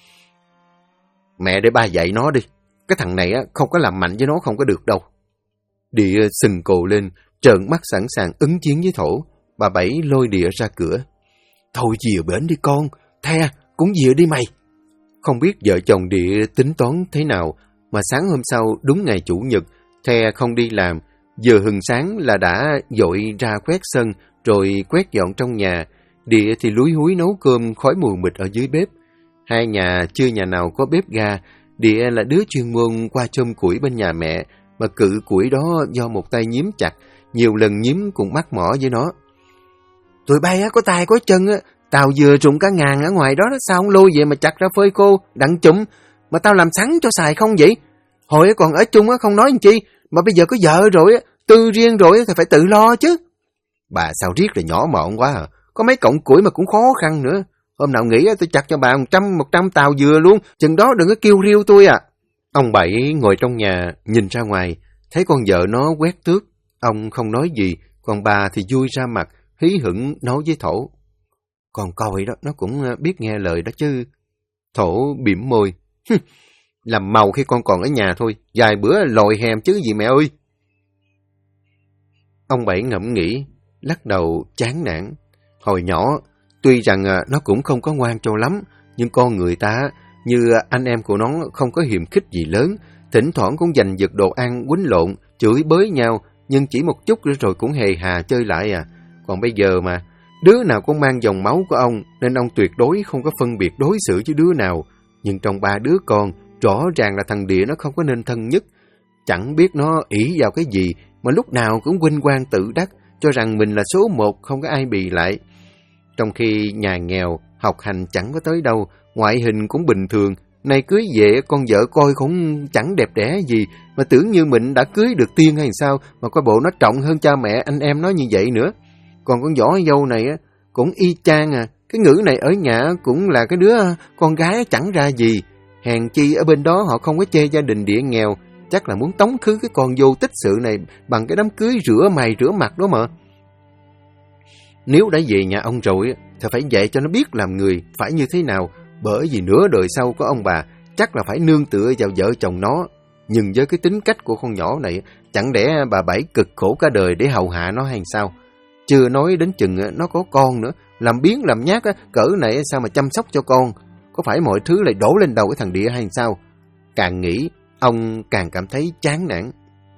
Mẹ để ba dạy nó đi, cái thằng này không có làm mạnh với nó không có được đâu. Địa sừng cồ lên, trợn mắt sẵn sàng ứng chiến với Thổ. Bà Bảy lôi Địa ra cửa. Thôi về bển đi con, The cũng về đi mày. Không biết vợ chồng Địa tính toán thế nào, mà sáng hôm sau đúng ngày Chủ nhật, The không đi làm, giờ hừng sáng là đã dội ra quét sân, rồi quét dọn trong nhà. Địa thì lúi húi nấu cơm khói mù mịt ở dưới bếp. Hai nhà chưa nhà nào có bếp ga. Địa là đứa chuyên môn qua chôm củi bên nhà mẹ, mà cự củi đó do một tay Nhiếm chặt. Nhiều lần Nhiếm cũng mắc mỏ với nó. Tụi bay có tay có chân, tao vừa trụng cả ngàn ở ngoài đó, sao không lôi về mà chặt ra phơi khô, đặng chụm, mà tao làm sẵn cho xài không vậy? Hồi còn ở chung không nói làm chi, mà bây giờ có vợ rồi, tư riêng rồi thì phải tự lo chứ. Bà sao riết là nhỏ mọn quá à, có mấy cọng củi mà cũng khó khăn nữa. Hôm nào nghỉ tôi chặt cho bà 100 tàu dừa luôn, chừng đó đừng có kêu riêu tôi à. Ông Bảy ngồi trong nhà nhìn ra ngoài, thấy con vợ nó quét tước. Ông không nói gì, còn bà thì vui ra mặt, hí hửng nói với Thổ. Con coi đó, nó cũng biết nghe lời đó chứ. Thổ bỉm môi. Làm màu khi con còn ở nhà thôi, vài bữa lòi hèm chứ gì mẹ ơi. Ông Bảy ngẫm nghĩ, lắc đầu chán nản. Hồi nhỏ, tuy rằng nó cũng không có ngoan cho lắm, nhưng con người ta, như anh em của nó không có hiềm khích gì lớn, thỉnh thoảng cũng giành giật đồ ăn, quýnh lộn, chửi bới nhau, nhưng chỉ một chút rồi cũng hề hà chơi lại à. Còn bây giờ mà, đứa nào cũng mang dòng máu của ông, nên ông tuyệt đối không có phân biệt đối xử với đứa nào. Nhưng trong ba đứa con, rõ ràng là thằng Địa nó không có nên thân nhất. Chẳng biết nó ỷ vào cái gì, mà lúc nào cũng vinh quang tự đắc, cho rằng mình là số một, không có ai bì lại. Trong khi nhà nghèo, học hành chẳng có tới đâu, ngoại hình cũng bình thường, nay cưới về con vợ coi cũng chẳng đẹp đẽ gì, mà tưởng như mình đã cưới được tiên hay sao, mà coi bộ nó trọng hơn cha mẹ anh em nó như vậy nữa. Còn con võ dâu này cũng y chang à, cái ngữ này ở nhà cũng là cái đứa con gái chẳng ra gì. Hèn chi ở bên đó họ không có chê gia đình Địa nghèo, chắc là muốn tống khứ cái con vô tích sự này bằng cái đám cưới rửa mày rửa mặt đó mà. Nếu đã về nhà ông rồi thì phải dạy cho nó biết làm người phải như thế nào, bởi vì nửa đời sau của ông bà chắc là phải nương tựa vào vợ chồng nó. Nhưng với cái tính cách của con nhỏ này, chẳng lẽ bà Bảy cực khổ cả đời để hầu hạ nó hay sao? Chưa nói đến chừng nó có con nữa, làm biếng làm nhát cỡ này sao mà chăm sóc cho con? Có phải mọi thứ lại đổ lên đầu cái thằng Địa hay sao? Càng nghĩ, ông càng cảm thấy chán nản.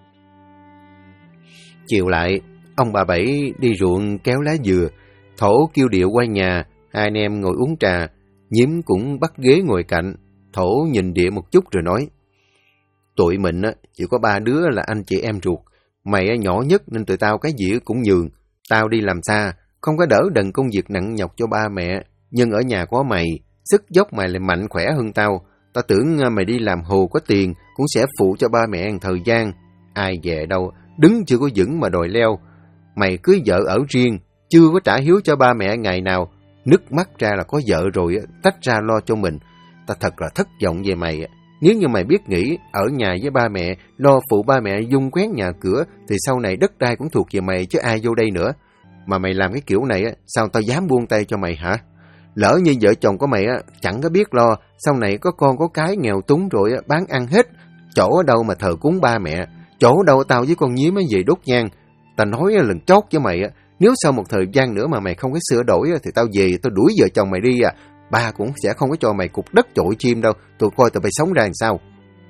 Chiều lại, ông bà Bảy đi ruộng kéo lá dừa, Thổ kêu Địa qua nhà, hai anh em ngồi uống trà, Nhiếm cũng bắt ghế ngồi cạnh. Thổ nhìn Địa một chút rồi nói, tụi mình chỉ có ba đứa là anh chị em ruột, mày nhỏ nhất nên tụi tao cái gì cũng nhường. Tao đi làm xa, không có đỡ đần công việc nặng nhọc cho ba mẹ, nhưng ở nhà có mày, sức dốc mày lại mạnh khỏe hơn tao. Tao tưởng mày đi làm hồ có tiền, cũng sẽ phụ cho ba mẹ một thời gian. Ai về đâu, đứng chưa có vững mà đòi leo. Mày cưới vợ ở riêng, chưa có trả hiếu cho ba mẹ ngày nào. Nứt mắt ra là có vợ rồi, tách ra lo cho mình. Tao thật là thất vọng về mày. Nếu như mày biết nghĩ, ở nhà với ba mẹ, lo phụ ba mẹ dung quét nhà cửa, thì sau này đất đai cũng thuộc về mày chứ ai vô đây nữa. Mà mày làm cái kiểu này, sao tao dám buông tay cho mày hả? Lỡ như vợ chồng của mày chẳng có biết lo, sau này có con có cái nghèo túng rồi bán ăn hết. Chỗ ở đâu mà thờ cúng ba mẹ, chỗ đâu tao với con Nhiếm về đốt nhang. Tao nói lần chót với mày, nếu sau một thời gian nữa mà mày không có sửa đổi thì tao về tao đuổi vợ chồng mày đi à. Ba cũng sẽ không có cho mày cục đất chội chim đâu, tụi coi tụi mày sống ra làm sao.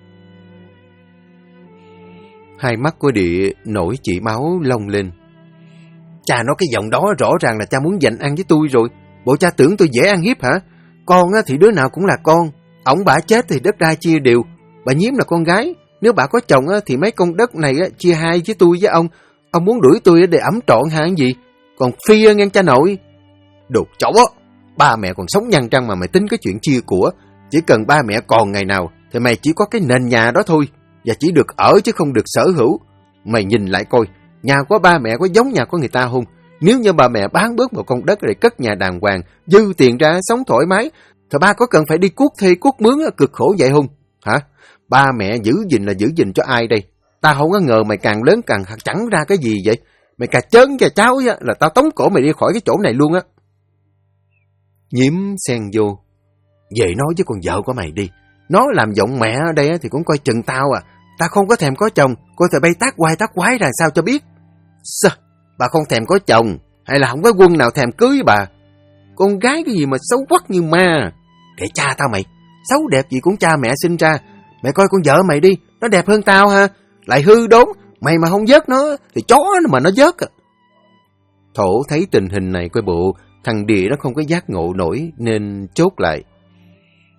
Hai mắt của Địa nổi chỉ máu lông lên. Cha nói cái giọng đó rõ ràng là cha muốn giành ăn với tôi rồi. Bộ cha tưởng tôi dễ ăn hiếp hả? Con thì đứa nào cũng là con. Ổng bả chết thì đất đai chia đều. Bà Nhiếm là con gái. Nếu bà có chồng thì mấy con đất này chia hai với tôi với ông. Ông muốn đuổi tôi để ẩm trọn hả gì? Còn phi ngang cha nội. Đồ chó, ba mẹ còn sống nhăn trăng mà mày tính cái chuyện chia của. Chỉ cần ba mẹ còn ngày nào thì mày chỉ có cái nền nhà đó thôi, và chỉ được ở chứ không được sở hữu. Mày nhìn lại coi, nhà của ba mẹ có giống nhà của người ta không? Nếu như ba mẹ bán bớt một con đất để cất nhà đàng hoàng, dư tiền ra sống thoải mái, thì ba có cần phải đi cuốc thuê cuốc mướn cực khổ vậy không? Hả? Ba mẹ giữ gìn là giữ gìn cho ai đây? Ta không có ngờ mày càng lớn càng chẳng ra cái gì vậy. Mày cà chớn cho cháu là tao tống cổ mày đi khỏi cái chỗ này luôn á. Nhiếm xen vô. Về nói với con vợ của mày đi. Nó làm giọng mẹ ở đây thì cũng coi chừng tao à. Ta không có thèm có chồng, coi tụi bay tác quái ra sao cho biết. Sao? Bà không thèm có chồng, hay là không có quân nào thèm cưới bà? Con gái cái gì mà xấu quắc như ma. Kệ cha tao mày, xấu đẹp gì cũng cha mẹ sinh ra. Mày coi con vợ mày đi, nó đẹp hơn tao ha. Lại hư đốn, mày mà không vớt nó thì chó mà nó vớt. Thổ thấy tình hình này coi bộ thằng Địa nó không có giác ngộ nổi nên chốt lại.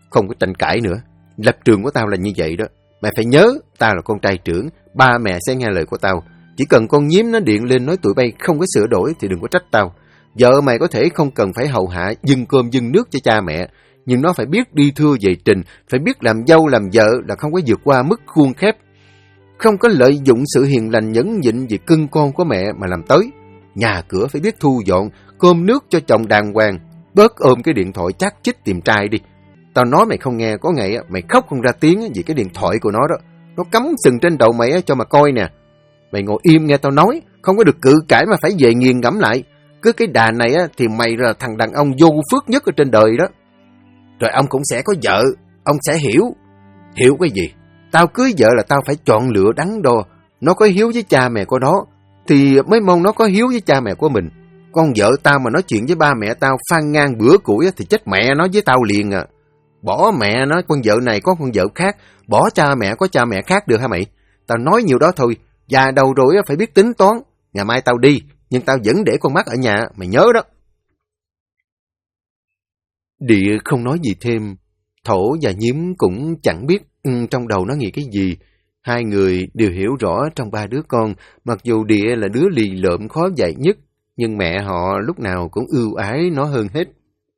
không có tranh cãi nữa. Lập trường của tao là như vậy đó. Mày phải nhớ, tao là con trai trưởng, ba mẹ sẽ nghe lời của tao. Chỉ cần con nhím nó điện lên nói tụi bay không có sửa đổi thì đừng có trách tao. Vợ mày có thể không cần phải hầu hạ dâng cơm dâng nước cho cha mẹ, nhưng nó phải biết đi thưa về trình, phải biết làm dâu làm vợ là không có vượt qua mức khuôn khép. Không có lợi dụng sự hiền lành nhẫn nhịn vì cưng con của mẹ mà làm tới. Nhà cửa phải biết thu dọn, cơm nước cho chồng đàng hoàng, bớt ôm cái điện thoại chát chích tìm trai đi. Tao nói mày không nghe, có ngày mày khóc không ra tiếng vì cái điện thoại của nó đó. Nó cắm sừng trên đầu mày cho mà coi nè. Mày ngồi im nghe tao nói, không có được cự cãi mà phải về nghiền ngẫm lại. Cứ cái đà này thì mày là thằng đàn ông vô phước nhất ở trên đời đó. Rồi ông cũng sẽ có vợ, ông sẽ hiểu. Hiểu cái gì? Tao cưới vợ là tao phải chọn lựa đắn đo. Nó có hiếu với cha mẹ của nó thì mới mong nó có hiếu với cha mẹ của mình. Con vợ tao mà nói chuyện với ba mẹ tao phan ngang bữa củi thì chết mẹ nó với tao liền à. Bỏ mẹ nó, con vợ này có con vợ khác, bỏ cha mẹ có cha mẹ khác được hả mày? Tao nói nhiều đó thôi, già đầu rồi phải biết tính toán. Ngày mai tao đi, nhưng tao vẫn để con mắt ở nhà, mày nhớ đó. Địa không nói gì thêm. Thổ và Nhím cũng chẳng biết trong đầu nó nghĩ cái gì. Hai người đều hiểu rõ trong ba đứa con, mặc dù Địa là đứa lì lợm khó dạy nhất, nhưng mẹ họ lúc nào cũng ưu ái nó hơn hết.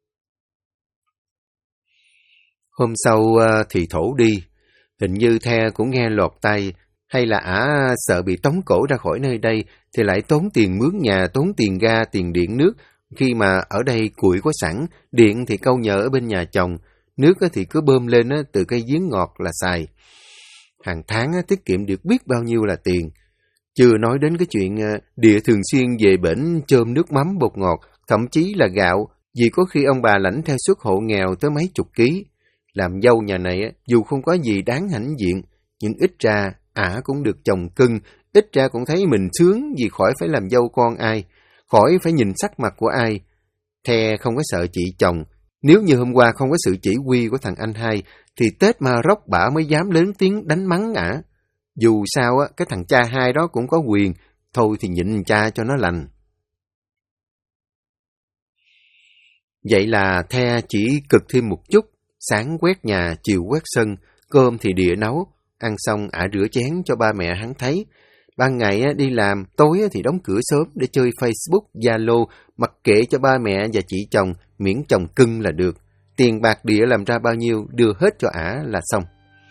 Hôm sau thì Thổ đi, hình như The cũng nghe lọt tai, hay là ả sợ bị tống cổ ra khỏi nơi đây thì lại tốn tiền mướn nhà, tốn tiền ga, tiền điện nước, khi mà ở đây củi có sẵn, điện thì câu nhờ ở bên nhà chồng, nước thì cứ bơm lên từ cây giếng ngọt là xài. Hàng tháng tiết kiệm được biết bao nhiêu là tiền. Chưa nói đến cái chuyện Địa thường xuyên về bển chôm nước mắm bột ngọt, thậm chí là gạo, vì có khi ông bà lãnh theo suất hộ nghèo tới mấy chục ký. Làm dâu nhà này dù không có gì đáng hãnh diện, nhưng ít ra ả cũng được chồng cưng, ít ra cũng thấy mình sướng vì khỏi phải làm dâu con ai, khỏi phải nhìn sắc mặt của ai. The không có sợ chị chồng, nếu như hôm qua không có sự chỉ huy của thằng anh hai, thì Tết ma rốc bả mới dám lớn tiếng đánh mắng ả. Dù sao cái thằng cha hai đó cũng có quyền, thôi thì nhịn cha cho nó lành. Vậy là The chỉ cực thêm một chút, sáng quét nhà, chiều quét sân, cơm thì Địa nấu, ăn xong ả rửa chén cho ba mẹ hắn thấy. Ban ngày đi làm, tối thì đóng cửa sớm để chơi Facebook, Zalo, mặc kệ cho ba mẹ và chị chồng, miễn chồng cưng là được. Tiền bạc Địa làm ra bao nhiêu, đưa hết cho ả là xong.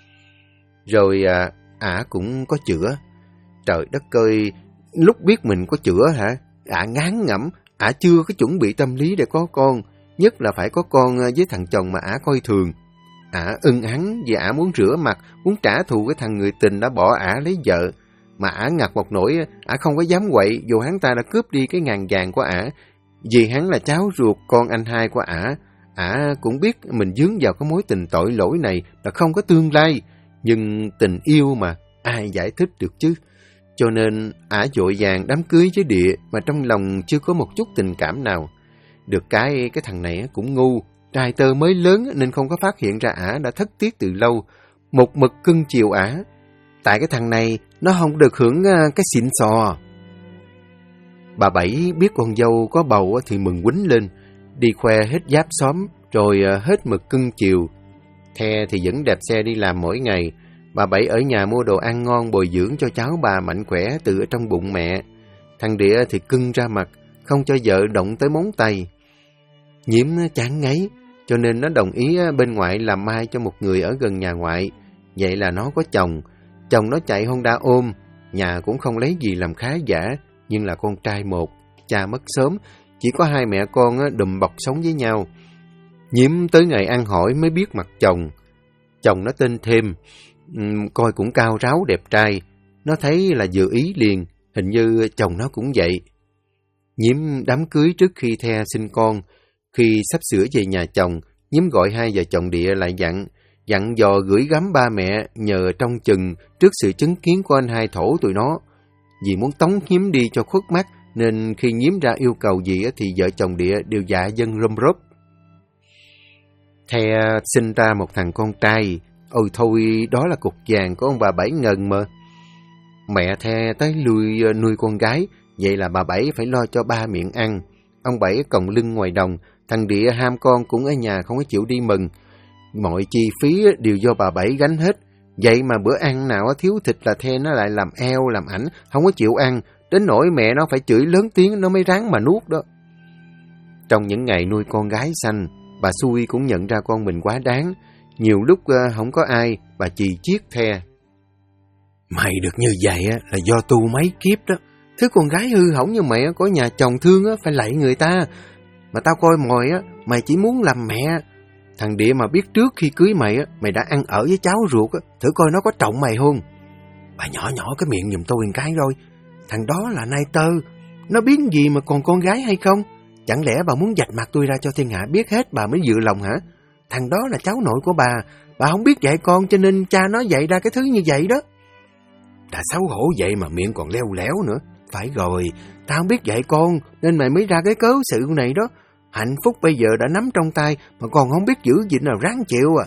Rồi ả cũng có chữa. Trời đất ơi, lúc biết mình có chữa hả? Ả ngán ngẩm, ả chưa có chuẩn bị tâm lý để có con, nhất là phải có con với thằng chồng mà ả coi thường. Ả ưng hắn vì ả muốn rửa mặt, muốn trả thù cái thằng người tình đã bỏ ả lấy vợ. Mà ả ngặt một nỗi, ả không có dám quậy dù hắn ta đã cướp đi cái ngàn vàng của ả. Vì hắn là cháu ruột con anh hai của ả cũng biết mình dướng vào cái mối tình tội lỗi này là không có tương lai. Nhưng tình yêu mà, ai giải thích được chứ? Cho nên ả vội vàng đám cưới với Địa mà trong lòng chưa có một chút tình cảm nào. Được cái thằng này cũng ngu, trai tơ mới lớn nên không có phát hiện ra ả đã thất tiết từ lâu, một mực cưng chiều ả. Tại cái thằng này nó không được hưởng cái xịn sò. Bà Bảy biết con dâu có bầu thì mừng quýnh lên, đi khoe hết giáp xóm, rồi hết mực cưng chiều. The thì vẫn đạp xe đi làm mỗi ngày. Bà Bảy ở nhà mua đồ ăn ngon bồi dưỡng cho cháu bà mạnh khỏe từ ở trong bụng mẹ. Thằng Địa thì cưng ra mặt, không cho vợ động tới móng tay. Nhiễm chán ngấy, cho nên nó đồng ý bên ngoại làm mai cho một người ở gần nhà ngoại. Vậy là nó có chồng. Chồng nó chạy Honda ôm, nhà cũng không lấy gì làm khá giả, nhưng là con trai một, cha mất sớm, chỉ có hai mẹ con đùm bọc sống với nhau. Nhiễm tới ngày ăn hỏi mới biết mặt chồng. Chồng nó tên Thêm, coi cũng cao ráo đẹp trai. Nó thấy là vừa ý liền, hình như chồng nó cũng vậy. Nhiễm đám cưới trước khi The sinh con. Khi sắp sửa về nhà chồng, Nhiễm gọi hai vợ chồng Địa lại dặn dò gửi gắm ba mẹ nhờ trông chừng trước sự chứng kiến của anh hai Thổ tụi nó. Vì muốn tống Nhiễm đi cho khuất mắt, nên khi Nhiễm ra yêu cầu gì thì vợ chồng Địa đều dạ dâng rôm rốp. The sinh ra một thằng con trai, ôi thôi đó là cục vàng của ông bà Bảy ngần mà. Mẹ The tới lui nuôi con gái, vậy là bà Bảy phải lo cho ba miệng ăn. Ông Bảy còng lưng ngoài đồng, thằng Địa ham con cũng ở nhà không có chịu đi mừng. mọi chi phí đều do bà Bảy gánh hết. Vậy mà bữa ăn nào thiếu thịt là The nó lại làm eo, làm ảnh, không có chịu ăn. Đến nỗi mẹ nó phải chửi lớn tiếng nó mới ráng mà nuốt đó. Trong những ngày nuôi con gái xanh, bà Xui cũng nhận ra con mình quá đáng. Nhiều lúc không có ai, bà chì chiết The. Mày được như vậy là do tu mấy kiếp đó. Thứ con gái hư hỏng như mày có nhà chồng thương phải lạy người ta. Mà tao coi mồi mày chỉ muốn làm mẹ. Thằng Địa mà biết trước khi cưới mày mày đã ăn ở với cháu ruột thử coi nó có trọng mày không. Bà nhỏ nhỏ cái miệng giùm tôi một cái rồi. Thằng đó là nai tơ. Nó biết gì mà còn con gái hay không? Chẳng lẽ bà muốn vạch mặt tôi ra cho thiên hạ biết hết bà mới dự lòng hả? Thằng đó là cháu nội của bà không biết dạy con cho nên cha nó dạy ra cái thứ như vậy đó. Đã xấu hổ vậy mà miệng còn leo lẻo nữa. Phải rồi, tao không biết dạy con nên mày mới ra cái cớ sự này đó. Hạnh phúc bây giờ đã nắm trong tay mà còn không biết giữ gìn nào ráng chịu à.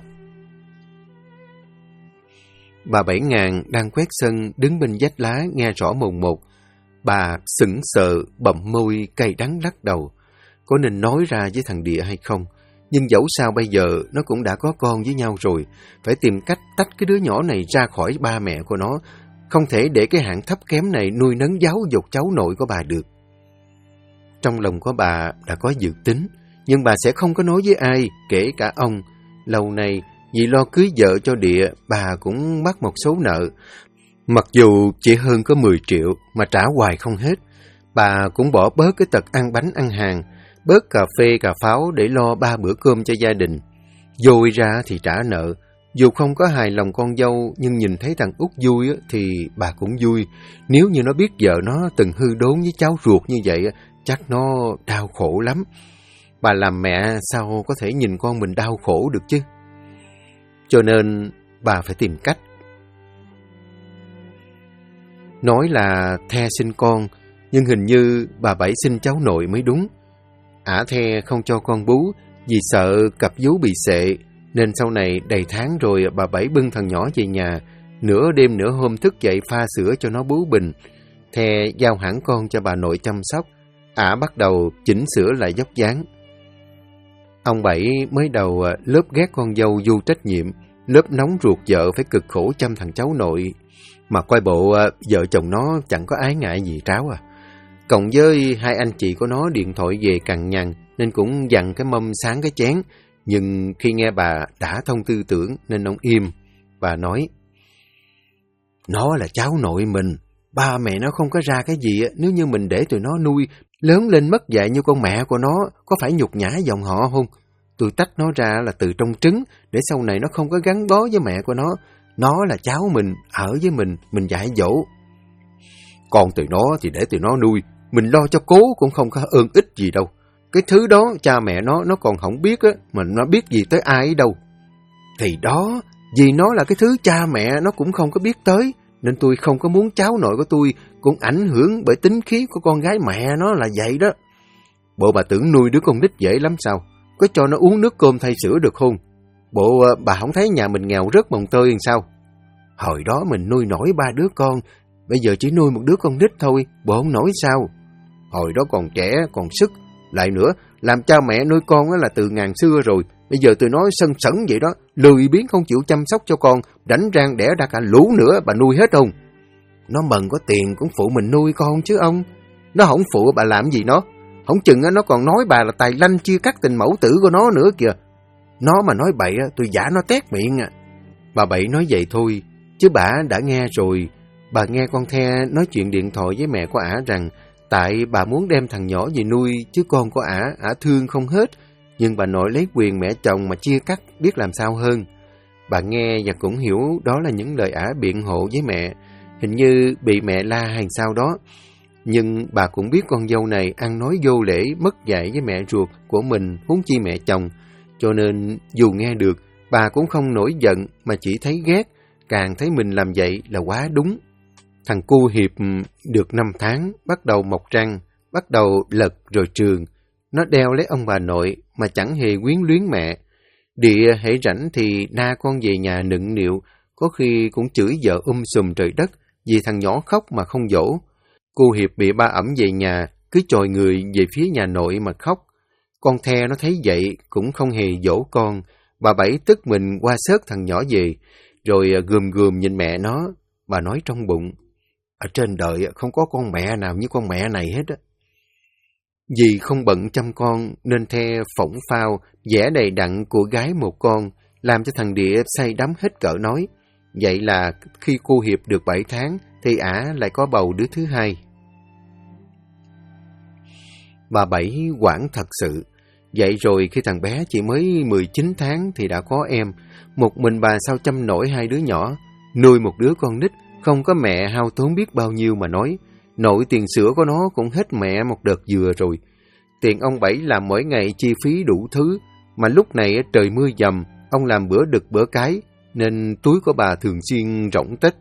Bà Bảy Ngàn đang quét sân đứng bên vách lá nghe rõ mồn một. Bà sững sờ bậm môi cay đắng lắc đầu. Có nên nói ra với thằng Địa hay không? Nhưng dẫu sao bây giờ nó cũng đã có con với nhau rồi. Phải tìm cách tách cái đứa nhỏ này ra khỏi ba mẹ của nó. Không thể để cái hạng thấp kém này nuôi nấng giáo dục cháu nội của bà được. Trong lòng của bà đã có dự tính, nhưng bà sẽ không có nói với ai, kể cả ông. Lâu nay, vì lo cưới vợ cho Địa, bà cũng mắc một số nợ. Mặc dù chỉ hơn có 10 triệu mà trả hoài không hết, bà cũng bỏ bớt cái tật ăn bánh ăn hàng, bớt cà phê cà pháo để lo 3 bữa cơm cho gia đình. Dôi ra thì trả nợ. Dù không có hài lòng con dâu, nhưng nhìn thấy thằng Út vui thì bà cũng vui. Nếu như nó biết vợ nó từng hư đốn với cháu ruột như vậy, chắc nó đau khổ lắm. Bà làm mẹ sao có thể nhìn con mình đau khổ được chứ? Cho nên bà phải tìm cách. Nói là The sinh con, nhưng hình như bà Bảy sinh cháu nội mới đúng. Ả The không cho con bú vì sợ cặp vú bị xệ, nên sau này đầy tháng rồi bà Bảy bưng thằng nhỏ về nhà, nửa đêm nửa hôm thức dậy pha sữa cho nó bú bình. The giao hẳn con cho bà nội chăm sóc. Ả bắt đầu chỉnh sửa lại vóc dáng. Ông Bảy mới đầu lớp ghét con dâu vô trách nhiệm, lớp nóng ruột vợ phải cực khổ chăm thằng cháu nội. Mà coi bộ vợ chồng nó chẳng có ái ngại gì tráo à. Cộng với hai anh chị của nó điện thoại về cằn nhằn nên cũng dằn cái mâm sáng cái chén. Nhưng khi nghe bà đã thông tư tưởng nên ông im. Bà nói, nó là cháu nội mình, ba mẹ nó không có ra cái gì nếu như mình để tụi nó nuôi, lớn lên mất dạy như con mẹ của nó, có phải nhục nhã dòng họ không? Tôi tách nó ra là từ trong trứng, để sau này nó không có gắn bó với mẹ của nó. Nó là cháu mình, ở với mình dạy dỗ. Còn tụi nó thì để tụi nó nuôi, mình lo cho cố cũng không có ơn ích gì đâu. Cái thứ đó cha mẹ nó còn không biết mà nó biết gì tới ai ấy đâu. Thì đó, vì nó là cái thứ cha mẹ nó cũng không có biết tới, nên tôi không có muốn cháu nội của tôi cũng ảnh hưởng bởi tính khí của con gái mẹ nó là vậy đó. Bộ bà tưởng nuôi đứa con nít dễ lắm sao? Có cho nó uống nước cơm thay sữa được không? Bộ bà không thấy nhà mình nghèo rất mồng tơi làm sao? Hồi đó mình nuôi nổi 3 đứa con, bây giờ chỉ nuôi một đứa con nít thôi, bộ không nổi sao? Hồi đó còn trẻ, còn sức. Lại nữa, làm cha mẹ nuôi con là từ ngàn xưa rồi. Bây giờ tôi nói sân sẩn vậy đó, lười biếng không chịu chăm sóc cho con, rảnh rang đẻ ra cả lũ nữa, bà nuôi hết không? Nó mần có tiền cũng phụ mình nuôi con chứ ông. Nó không phụ bà làm gì nó? Không chừng nó còn nói bà là tài lanh chia cắt tình mẫu tử của nó nữa kìa. Nó mà nói bậy tôi giả nó tét miệng à. Bà Bảy nói vậy thôi, chứ bà đã nghe rồi. Bà nghe con The nói chuyện điện thoại với mẹ của ả rằng tại bà muốn đem thằng nhỏ về nuôi, chứ con của ả thương không hết. Nhưng bà nội lấy quyền mẹ chồng mà chia cắt biết làm sao hơn. Bà nghe và cũng hiểu đó là những lời ả biện hộ với mẹ. Hình như bị mẹ la hay sao đó. Nhưng bà cũng biết con dâu này ăn nói vô lễ, mất dạy với mẹ ruột của mình, huống chi mẹ chồng. Cho nên dù nghe được, bà cũng không nổi giận mà chỉ thấy ghét, càng thấy mình làm vậy là quá đúng. Thằng cu Hiệp được 5 tháng, bắt đầu mọc răng, bắt đầu lật rồi trường. Nó đeo lấy ông bà nội mà chẳng hề quyến luyến mẹ. Địa hễ rảnh thì na con về nhà nựng nịu, có khi cũng chửi vợ sùm trời đất vì thằng nhỏ khóc mà không dỗ. Cô Hiệp bị ba ẵm về nhà, cứ chồi người về phía nhà nội mà khóc. Con The nó thấy vậy cũng không hề dỗ con, Bà Bảy tức mình qua xớt thằng nhỏ về, rồi gườm gườm nhìn mẹ nó. Bà nói trong bụng, ở trên đời không có con mẹ nào như con mẹ này hết á. Dì không bận chăm con nên the phỏng phao, vẽ đầy đặn của gái một con, làm cho thằng Địa say đắm hết cỡ nói. Vậy là khi cô Hiệp được 7 tháng thì ả lại có bầu đứa thứ hai. Bà Bảy quản thật sự. Vậy rồi khi thằng bé chỉ mới 19 tháng thì đã có em. Một mình bà sao chăm nổi hai đứa nhỏ. Nuôi một đứa con nít, không có mẹ hao tốn biết bao nhiêu mà nói. Nội tiền sữa của nó cũng hết mẹ một đợt vừa rồi. Tiền ông Bảy làm mỗi ngày chi phí đủ thứ. Mà lúc này trời mưa dầm, ông làm bữa đực bữa cái, nên túi của bà thường xuyên rỗng tếch.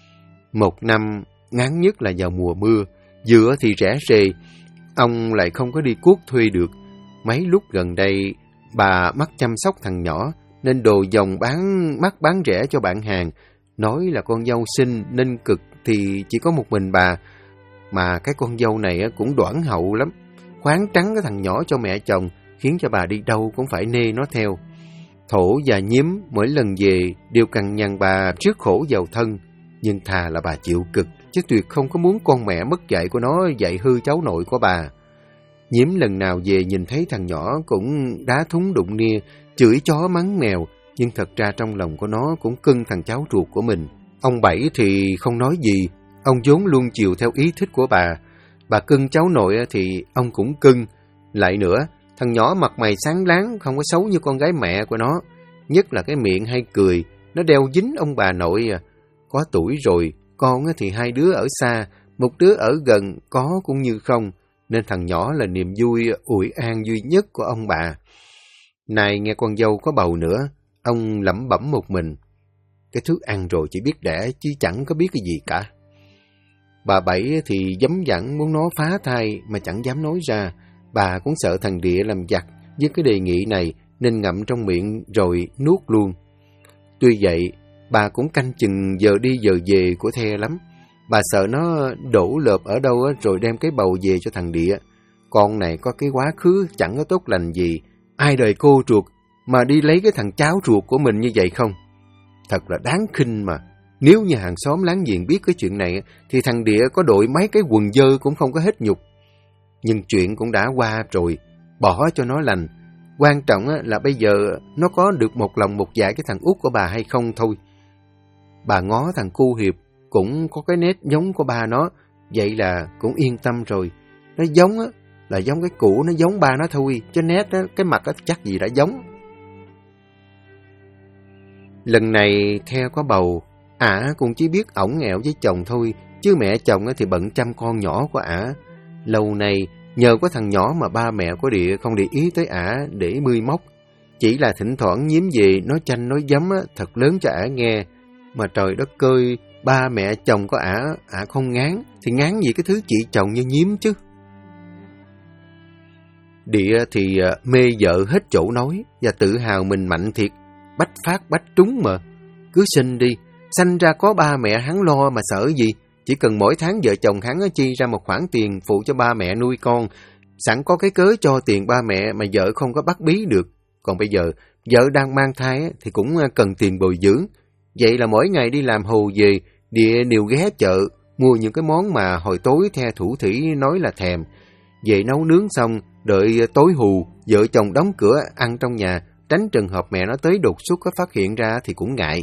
Một năm ngắn nhất là vào mùa mưa, giữa thì rẻ rề, ông lại không có đi cuốc thuê được. Mấy lúc gần đây, bà mắc chăm sóc thằng nhỏ, nên đồ dòng bán rẻ cho bạn hàng. Nói là con dâu xinh nên cực thì chỉ có một mình bà. Mà cái con dâu này cũng đoản hậu lắm. Khoáng trắng cái thằng nhỏ cho mẹ chồng, khiến cho bà đi đâu cũng phải nê nó theo. Thổ và Nhiếm mỗi lần về đều cằn nhằn bà trước khổ giàu thân. Nhưng thà là bà chịu cực, chứ tuyệt không có muốn con mẹ mất dạy của nó dạy hư cháu nội của bà. Nhiếm lần nào về nhìn thấy thằng nhỏ cũng đá thúng đụng nia, chửi chó mắng mèo, nhưng thật ra trong lòng của nó cũng cưng thằng cháu ruột của mình. Ông Bảy thì không nói gì, ông vốn luôn chiều theo ý thích của bà. Bà cưng cháu nội thì ông cũng cưng. Lại nữa, thằng nhỏ mặt mày sáng láng, không có xấu như con gái mẹ của nó. Nhất là cái miệng hay cười, nó đeo dính ông bà nội à. Có tuổi rồi, con thì hai đứa ở xa, một đứa ở gần, có cũng như không. Nên thằng nhỏ là niềm vui, ủi an duy nhất của ông bà. Này nghe con dâu có bầu nữa, ông lẩm bẩm một mình. Cái thứ ăn rồi chỉ biết đẻ, chứ chẳng có biết cái gì cả. Bà Bảy thì dấm dẳng muốn nó phá thai mà chẳng dám nói ra. Bà cũng sợ thằng Địa làm giặc với cái đề nghị này nên ngậm trong miệng rồi nuốt luôn. Tuy vậy, bà cũng canh chừng giờ đi giờ về của The lắm. Bà sợ nó đổ lợp ở đâu rồi đem cái bầu về cho thằng Địa. Con này có cái quá khứ chẳng có tốt lành gì. Ai đời cô ruột mà đi lấy cái thằng cháu ruột của mình như vậy không? Thật là đáng khinh mà. Nếu như hàng xóm láng giềng biết cái chuyện này thì thằng Địa có đội mấy cái quần dơ cũng không có hết nhục. Nhưng chuyện cũng đã qua rồi, bỏ cho nó lành. Quan trọng là bây giờ nó có được một lòng một dạ cái thằng út của bà hay không thôi. Bà ngó thằng cu Hiệp cũng có cái nét giống của ba nó, vậy là cũng yên tâm rồi. Nó giống là giống cái cũ, nó giống ba nó thôi, chứ nét cái mặt chắc gì đã giống. Lần này theo có bầu, ả cũng chỉ biết ổng nghèo với chồng thôi, chứ mẹ chồng thì bận chăm con nhỏ của ả. Lâu nay nhờ có thằng nhỏ mà ba mẹ của Địa không để ý tới ả để mươi móc. Chỉ là thỉnh thoảng Nhiếm về nói chanh nói giấm thật lớn cho ả nghe. Mà trời đất ơi, ba mẹ chồng của ả không ngán, thì ngán gì cái thứ chị chồng như Nhiếm chứ. Địa thì mê vợ hết chỗ nói và tự hào mình mạnh thiệt, bách phát bách trúng mà. Cứ sinh đi, sanh ra có ba mẹ hắn lo mà sợ gì. Chỉ cần mỗi tháng vợ chồng hắn chi ra một khoản tiền phụ cho ba mẹ nuôi con, sẵn có cái cớ cho tiền ba mẹ mà vợ không có bắt bí được. Còn bây giờ, vợ đang mang thai thì cũng cần tiền bồi dưỡng. Vậy là mỗi ngày đi làm hù về, Địa đều ghé chợ, mua những cái món mà hồi tối The thủ thủy nói là thèm. Về nấu nướng xong, đợi tối hù, vợ chồng đóng cửa ăn trong nhà, tránh trường hợp mẹ nó tới đột xuất có phát hiện ra thì cũng ngại.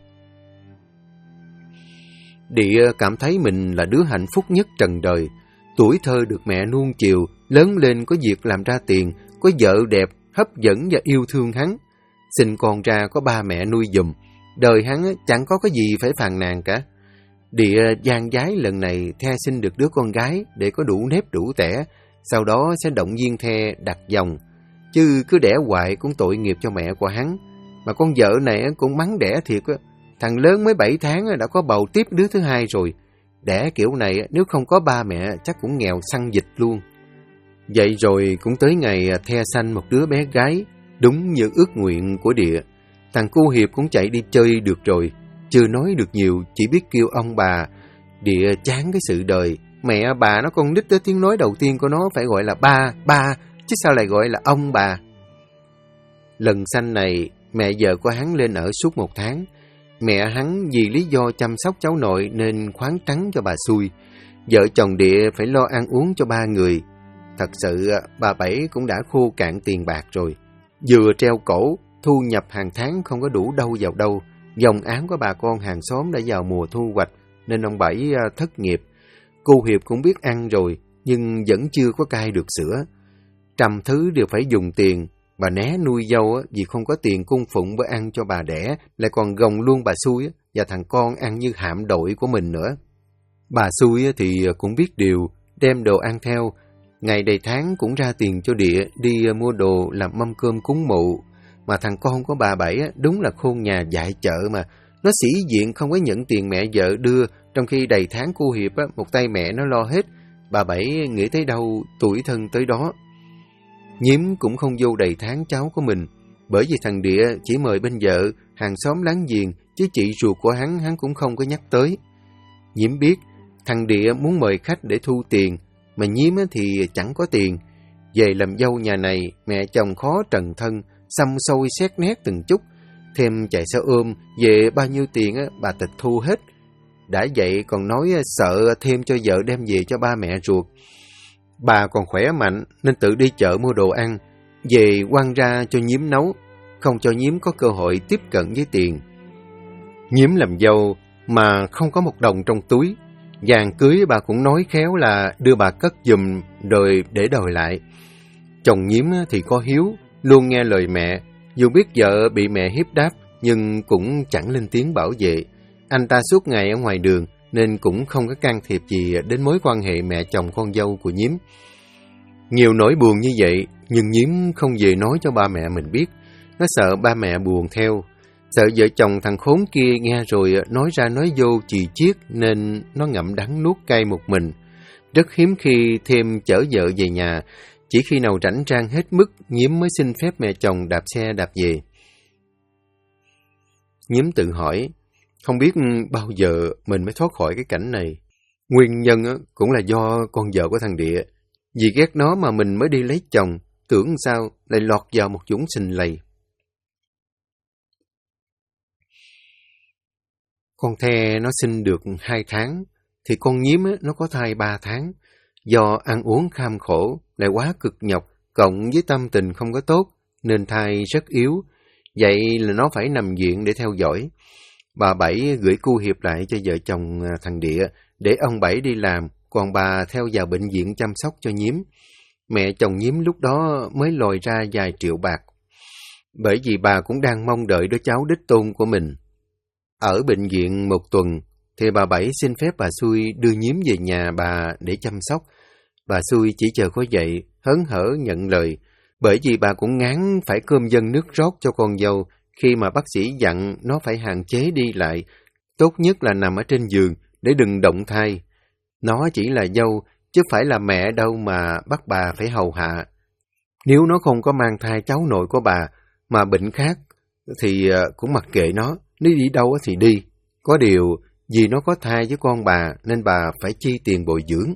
Địa cảm thấy mình là đứa hạnh phúc nhất trần đời. Tuổi thơ được mẹ nuông chiều, lớn lên có việc làm ra tiền, có vợ đẹp, hấp dẫn và yêu thương hắn. Sinh con ra có ba mẹ nuôi giùm, đời hắn chẳng có cái gì phải phàn nàn cả. Địa gian dái lần này The sinh được đứa con gái để có đủ nếp đủ tẻ, sau đó sẽ động viên The đặt dòng. Chứ cứ đẻ hoài cũng tội nghiệp cho mẹ của hắn. Mà con vợ này cũng mắng đẻ thiệt á. Thằng lớn mới 7 tháng đã có bầu tiếp đứa thứ hai rồi. Đẻ kiểu này nếu không có ba mẹ chắc cũng nghèo xăng dịch luôn. Vậy rồi cũng tới ngày The sanh một đứa bé gái, đúng như ước nguyện của Địa. Thằng cu Hiệp cũng chạy đi chơi được rồi, chưa nói được nhiều, chỉ biết kêu ông bà. Địa chán cái sự đời, mẹ bà nó con nít tới tiếng nói đầu tiên của nó phải gọi là ba, chứ sao lại gọi là ông bà. Lần sanh này, mẹ vợ của hắn lên ở suốt 1 tháng. Mẹ hắn vì lý do chăm sóc cháu nội nên khoán trắng cho bà Xui. Vợ chồng Địa phải lo ăn uống cho 3 người. Thật sự bà Bảy cũng đã khô cạn tiền bạc rồi. Vừa treo cổ, thu nhập hàng tháng không có đủ đâu vào đâu. Dòng áng của bà con hàng xóm đã vào mùa thu hoạch nên ông Bảy thất nghiệp. Cô Hiệp cũng biết ăn rồi nhưng vẫn chưa có cai được sữa. Trăm thứ đều phải dùng tiền. Bà Né nuôi dâu vì không có tiền cung phụng bữa ăn cho bà đẻ, lại còn gồng luôn bà Xui và thằng con ăn như hạm đội của mình nữa. Bà Xui thì cũng biết điều, đem đồ ăn theo. Ngày đầy tháng cũng ra tiền cho Địa đi mua đồ làm mâm cơm cúng mụ. Mà thằng con của bà Bảy đúng là khôn nhà dại chợ mà. Nó sĩ diện không có nhận tiền mẹ vợ đưa, trong khi đầy tháng cô Hiệp một tay mẹ nó lo hết. Bà Bảy nghĩ tới đâu tuổi thân tới đó. Nhiếm cũng không vô đầy tháng cháu của mình, bởi vì thằng Địa chỉ mời bên vợ, hàng xóm láng giềng, chứ chị ruột của hắn cũng không có nhắc tới. Nhiếm biết, thằng Địa muốn mời khách để thu tiền, mà Nhiếm thì chẳng có tiền. Về làm dâu nhà này, mẹ chồng khó trần thân, xăm xôi xét nét từng chút, thêm chạy xe ôm, về bao nhiêu tiền bà tịch thu hết. Đã vậy còn nói sợ thêm cho vợ đem về cho ba mẹ ruột. Bà còn khỏe mạnh nên tự đi chợ mua đồ ăn, về quăng ra cho Nhiếm nấu, không cho Nhiếm có cơ hội tiếp cận với tiền. Nhiếm làm dâu mà không có một đồng trong túi, vàng cưới bà cũng nói khéo là đưa bà cất giùm rồi để đòi lại. Chồng Nhiếm thì có hiếu, luôn nghe lời mẹ, dù biết vợ bị mẹ hiếp đáp nhưng cũng chẳng lên tiếng bảo vệ. Anh ta suốt ngày ở ngoài đường nên cũng không có can thiệp gì đến mối quan hệ mẹ chồng con dâu của Nhiếm. Nhiều nỗi buồn như vậy, nhưng Nhiếm không về nói cho ba mẹ mình biết. Nó sợ ba mẹ buồn theo, sợ vợ chồng thằng khốn kia nghe rồi nói ra nói vô chì chiết nên nó ngậm đắng nuốt cay một mình. Rất hiếm khi thêm chở vợ về nhà, chỉ khi nào rảnh rang hết mức Nhiếm mới xin phép mẹ chồng đạp xe đạp về. Nhiếm tự hỏi, không biết bao giờ mình mới thoát khỏi cái cảnh này. Nguyên nhân cũng là do con vợ của thằng Địa. Vì ghét nó mà mình mới đi lấy chồng, tưởng sao lại lọt vào một dũng sình lầy. Con The nó sinh được 2 tháng, thì con Nhiếm nó có thai 3 tháng. Do ăn uống kham khổ, lại quá cực nhọc, cộng với tâm tình không có tốt, nên thai rất yếu. Vậy là nó phải nằm viện để theo dõi. Bà Bảy gửi cu Hiệp lại cho vợ chồng thằng Địa, để ông Bảy đi làm, còn bà theo vào bệnh viện chăm sóc cho Nhiếm. Mẹ chồng Nhiếm lúc đó mới lòi ra vài triệu bạc, bởi vì bà cũng đang mong đợi đứa cháu đích tôn của mình. Ở bệnh viện 1 tuần, thì bà Bảy xin phép bà Xui đưa Nhiếm về nhà bà để chăm sóc. Bà Xui chỉ chờ có vậy, hớn hở nhận lời, bởi vì bà cũng ngán phải cơm dân nước rót cho con dâu, khi mà bác sĩ dặn nó phải hạn chế đi lại, tốt nhất là nằm ở trên giường để đừng động thai. Nó chỉ là dâu, chứ phải là mẹ đâu mà bắt bà phải hầu hạ. Nếu nó không có mang thai cháu nội của bà, mà bệnh khác, thì cũng mặc kệ nó đi đâu thì đi. Có điều, vì nó có thai với con bà, nên bà phải chi tiền bồi dưỡng.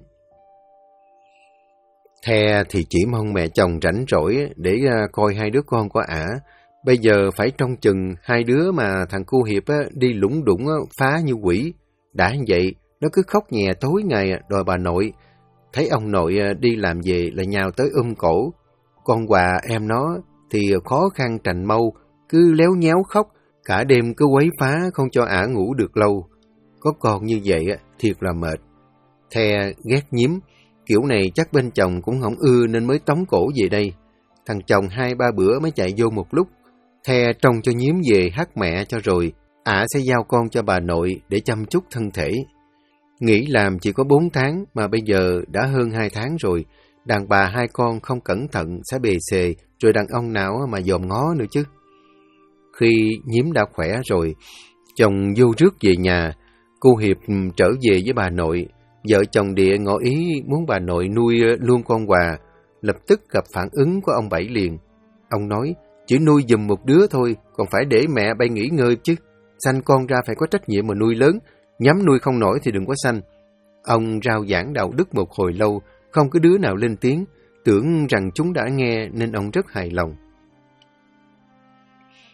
The thì chỉ mong mẹ chồng rảnh rỗi để coi 2 đứa con của ả. Bây giờ phải trông chừng 2 đứa mà thằng cu Hiệp đi lủng đủng phá như quỷ. Đã như vậy, nó cứ khóc nhè tối ngày đòi bà nội. Thấy ông nội đi làm về là nhào tới cổ. Con Hòa em nó thì khó khăn trành mâu, cứ léo nhéo khóc, cả đêm cứ quấy phá không cho ả ngủ được lâu. Có con như vậy thiệt là mệt. The ghét Nhiếm, kiểu này chắc bên chồng cũng không ưa nên mới tống cổ về đây. Thằng chồng 2-3 bữa mới chạy vô một lúc. The trông cho Nhiếm về hát mẹ cho rồi, ả sẽ giao con cho bà nội để chăm chút thân thể. Nghĩ làm chỉ có 4 tháng mà bây giờ đã hơn 2 tháng rồi. Đàn bà 2 con không cẩn thận sẽ bề xề, rồi đàn ông nào mà dòm ngó nữa chứ. Khi Nhiếm đã khỏe rồi, chồng vô rước về nhà, cô Hiệp trở về với bà nội. Vợ chồng Địa ngỏ ý muốn bà nội nuôi luôn con Hòa, lập tức gặp phản ứng của ông Bảy liền. Ông nói, chỉ nuôi giùm một đứa thôi, còn phải để mẹ bay nghỉ ngơi chứ. Sanh con ra phải có trách nhiệm mà nuôi lớn, nhắm nuôi không nổi thì đừng có sanh. Ông rao giảng đạo đức một hồi lâu, không có đứa nào lên tiếng, tưởng rằng chúng đã nghe nên ông rất hài lòng.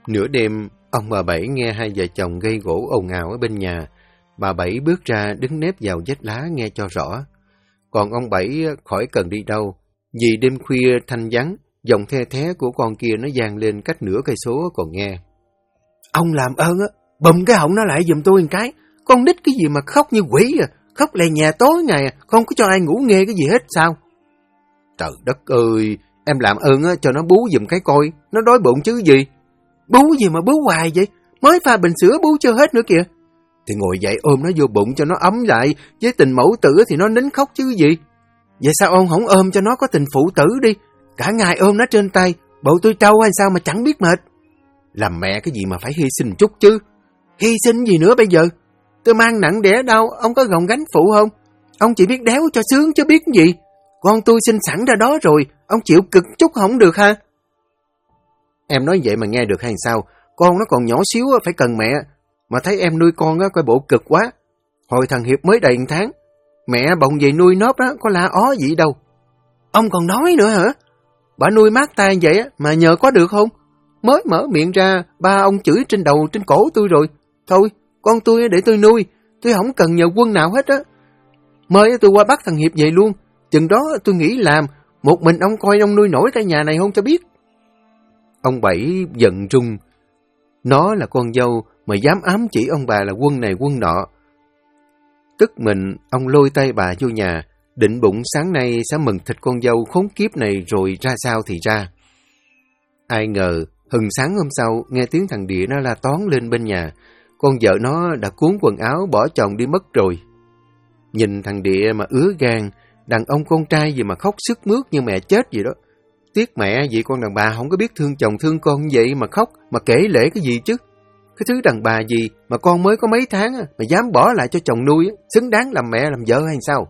Nửa đêm, ông bà Bảy nghe hai vợ chồng gây gổ ồn ào ở bên nhà. Bà Bảy bước ra đứng nép vào vách lá nghe cho rõ. Còn ông Bảy khỏi cần đi đâu, vì đêm khuya thanh vắng, giọng the thé của con kia nó vang lên cách nửa cây số còn nghe. Ông làm ơn á, bùm cái họng nó lại giùm tôi một cái. Con nít cái gì mà khóc như quỷ à, khóc lè nhà tối ngày, không có cho ai ngủ nghe cái gì hết sao? Trời đất ơi, em làm ơn á, cho nó bú giùm cái coi, nó đói bụng chứ gì. Bú gì mà bú hoài vậy, mới pha bình sữa bú chưa hết nữa kìa. Thì ngồi dậy ôm nó vô bụng cho nó ấm lại, với tình mẫu tử thì nó nín khóc chứ gì. Vậy sao ông không ôm cho nó có tình phụ tử đi, cả ngày ôm nó trên tay, bộ tôi trâu hay sao mà chẳng biết mệt. Làm mẹ cái gì mà phải hy sinh chút chứ. Hy sinh gì nữa bây giờ? Tôi mang nặng đẻ đau, ông có gồng gánh phụ không? Ông chỉ biết đéo cho sướng chứ biết gì. Con tôi sinh sẵn ra đó rồi, ông chịu cực chút không được ha? Em nói vậy mà nghe được hay sao? Con nó còn nhỏ xíu phải cần mẹ. Mà thấy em nuôi con coi bộ cực quá. Hồi thằng Hiệp mới đầy 1 tháng, mẹ bồng về nuôi nóp đó, có la ó gì đâu. Ông còn nói nữa hả? Bà nuôi mát tay vậy mà nhờ có được không? Mới mở miệng ra, ba ông chửi trên đầu trên cổ tôi rồi. Thôi, con tôi để tôi nuôi, tôi không cần nhờ quân nào hết á. Mời tôi qua bắt thằng Hiệp về luôn. Chừng đó tôi nghĩ làm, một mình ông coi ông nuôi nổi cái nhà này không cho biết. Ông Bảy giận rung. Nó là con dâu mà dám ám chỉ ông bà là quân này quân nọ. Tức mình, ông lôi tay bà vô nhà, định bụng sáng nay sẽ mừng thịt con dâu khốn kiếp này rồi ra sao thì ra. Ai ngờ, hừng sáng hôm sau, nghe tiếng thằng Địa nó la toán lên bên nhà. Con vợ nó đã cuốn quần áo bỏ chồng đi mất rồi. Nhìn thằng Địa mà ứa gan, đàn ông con trai gì mà khóc sướt mướt như mẹ chết vậy đó. Tiếc mẹ vậy con đàn bà không có biết thương chồng thương con vậy mà khóc, mà kể lể cái gì chứ. Cái thứ đàn bà gì mà con mới có mấy tháng mà dám bỏ lại cho chồng nuôi, xứng đáng làm mẹ làm vợ hay sao?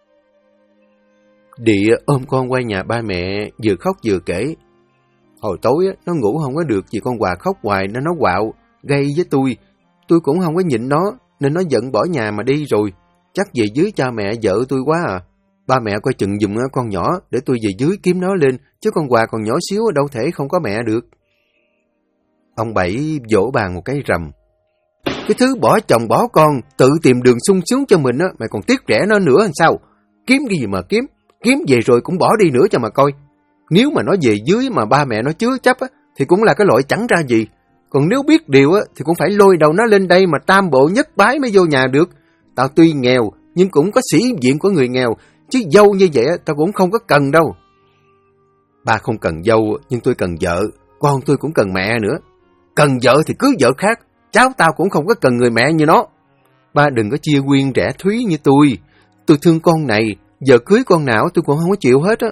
Địa ôm con qua nhà ba mẹ, vừa khóc vừa kể. Hồi tối nó ngủ không có được vì con Hòa khóc hoài nên nó quạo, gây với tôi. Tôi cũng không có nhịn nó, nên nó giận bỏ nhà mà đi rồi. Chắc về dưới cha mẹ vợ tôi quá à. Ba mẹ coi chừng giùm con nhỏ để tôi về dưới kiếm nó lên, chứ con Hòa còn nhỏ xíu đâu thể không có mẹ được. Ông Bảy vỗ bàn một cái rầm. Cái thứ bỏ chồng bỏ con, tự tìm đường sung sướng cho mình á, mày còn tiếc rẻ nó nữa làm sao? Kiếm cái gì mà kiếm về rồi cũng bỏ đi nữa cho mà coi. Nếu mà nó về dưới mà ba mẹ nó chứa chấp á, thì cũng là cái loại chẳng ra gì. Còn nếu biết điều á, thì cũng phải lôi đầu nó lên đây mà tam bộ nhất bái mới vô nhà được. Tao tuy nghèo, nhưng cũng có sĩ diện của người nghèo, chứ dâu như vậy á, tao cũng không có cần đâu. Ba không cần dâu, nhưng tôi cần vợ, con tôi cũng cần mẹ nữa. Cần vợ thì cưới vợ khác, cháu tao cũng không có cần người mẹ như nó. Ba đừng có chia quyên rẻ thúy như tôi thương con này, giờ cưới con nào tôi cũng không có chịu hết á.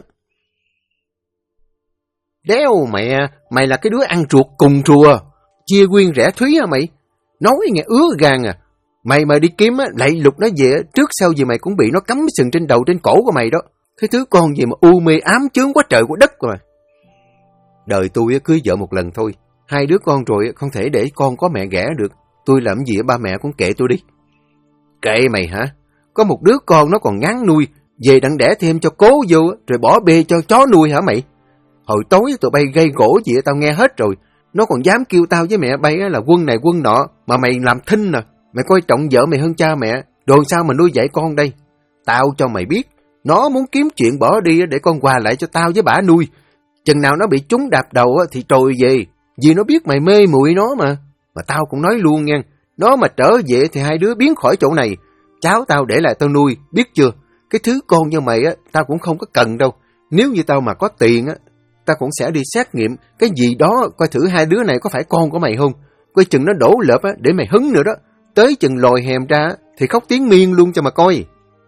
Đéo mẹ, mày là cái đứa ăn ruột cùng rùa, chia quyên rẻ thúy hả mày? Nói nghe ứa gan à. Mày mà đi kiếm á, lạy lục nó về, trước sau gì mày cũng bị nó cắm sừng trên đầu trên cổ của mày đó. Cái thứ con gì mà u mê ám chướng quá trời quá đất rồi. Đời tôi cưới vợ một lần thôi, 2 đứa con rồi không thể để con có mẹ ghẻ được. Tôi làm gì ba mẹ cũng kệ tôi đi. Kệ mày hả? Có một đứa con nó còn ngán nuôi, về đặng đẻ thêm cho cố vô rồi bỏ bê cho chó nuôi hả mày? Hồi tối tụi bay gây gỗ gì tao nghe hết rồi. Nó còn dám kêu tao với mẹ bay là quân này quân nọ, mà mày làm thinh nè. Mày coi trọng vợ mày hơn cha mẹ, rồi sao mà nuôi dạy con đây? Tao cho mày biết, nó muốn kiếm chuyện bỏ đi để con Hòa lại cho tao với bả nuôi. Chừng nào nó bị trúng đạp đầu thì trồi về, vì nó biết mày mê muội nó mà. Mà tao cũng nói luôn nha, nó mà trở về thì 2 đứa biến khỏi chỗ này. Cháu tao để lại tao nuôi, biết chưa? Cái thứ con như mày tao cũng không có cần đâu. Nếu như tao mà có tiền tao cũng sẽ đi xét nghiệm cái gì đó, coi thử 2 đứa này có phải con của mày không. Coi chừng nó đổ lợp để mày hứng nữa đó. Tới chừng lòi hèm ra thì khóc tiếng miên luôn cho mà coi.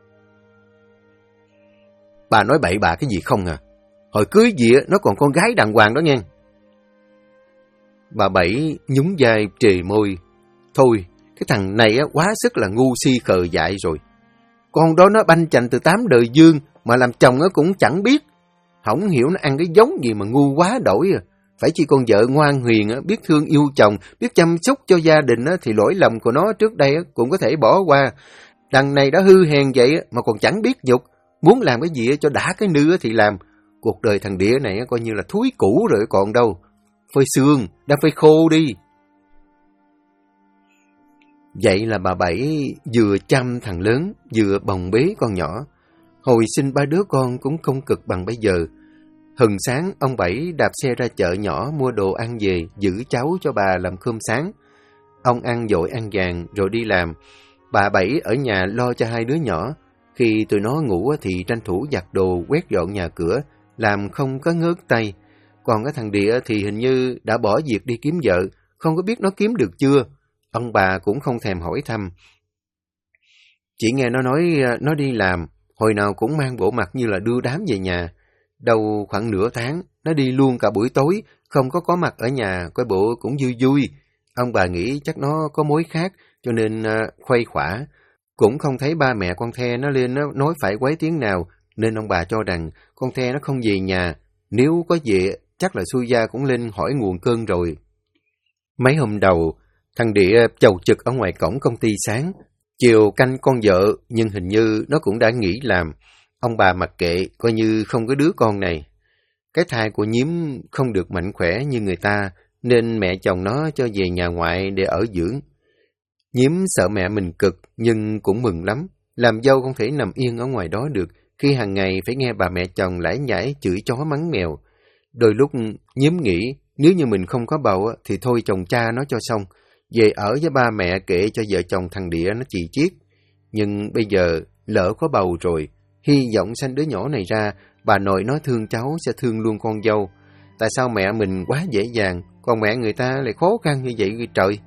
Bà nói bậy bạ cái gì không à? Hồi cưới gì nó còn con gái đàng hoàng đó nghe. Bà Bảy nhún vai trề môi. Thôi, cái thằng này quá sức là ngu si khờ dại rồi. Con đó nó banh chành từ 8 đời dương mà làm chồng cũng chẳng biết. Không hiểu nó ăn cái giống gì mà ngu quá đổi à. Phải chi con vợ ngoan hiền biết thương yêu chồng, biết chăm sóc cho gia đình thì lỗi lầm của nó trước đây cũng có thể bỏ qua. Đằng này đã hư hèn vậy mà còn chẳng biết dục, muốn làm cái gì cho đã cái nư thì làm. Cuộc đời thằng Địa này coi như là thúi cũ rồi còn đâu. phơi sương, đã phơi khô đi. Vậy là bà Bảy vừa chăm thằng lớn, vừa bồng bế con nhỏ. Hồi sinh 3 đứa con cũng không cực bằng bây giờ. Hừng sáng, ông Bảy đạp xe ra chợ nhỏ mua đồ ăn về, giữ cháu cho bà làm cơm sáng. Ông ăn vội ăn vàng rồi đi làm. Bà Bảy ở nhà lo cho 2 đứa nhỏ. Khi tụi nó ngủ thì tranh thủ giặt đồ, quét dọn nhà cửa, làm không có ngớt tay. Còn cái thằng Địa thì hình như đã bỏ việc đi kiếm vợ, không có biết nó kiếm được chưa. Ông bà cũng không thèm hỏi thăm. Chỉ nghe nó nói nó đi làm, hồi nào cũng mang bộ mặt như là đưa đám về nhà. Đầu khoảng nửa tháng, nó đi luôn cả buổi tối, không có mặt ở nhà, coi bộ cũng vui vui. Ông bà nghĩ chắc nó có mối khác, cho nên khuây khỏa. Cũng không thấy ba mẹ con The nó lên nó nói phải quấy tiếng nào, nên ông bà cho rằng con The nó không về nhà. Nếu có về, chắc là xui gia cũng lên hỏi nguồn cơn rồi. Mấy hôm đầu, thằng Địa chầu trực ở ngoài cổng công ty sáng. Chiều canh con vợ, nhưng hình như nó cũng đã nghỉ làm. Ông bà mặc kệ, coi như không có đứa con này. Cái thai của Nhiếm không được mạnh khỏe như người ta, nên mẹ chồng nó cho về nhà ngoại để ở dưỡng. Nhiếm sợ mẹ mình cực, nhưng cũng mừng lắm. Làm dâu không thể nằm yên ở ngoài đó được, khi hàng ngày phải nghe bà mẹ chồng lải nhải chửi chó mắng mèo. Đôi lúc Nhiếm nghĩ, nếu như mình không có bầu thì thôi chồng cha nó cho xong. Về ở với ba mẹ kệ cho vợ chồng thằng Địa nó chì chiết. Nhưng bây giờ lỡ có bầu rồi, hy vọng sanh đứa nhỏ này ra, bà nội nó thương cháu sẽ thương luôn con dâu. Tại sao mẹ mình quá dễ dàng, còn mẹ người ta lại khó khăn như vậy trời?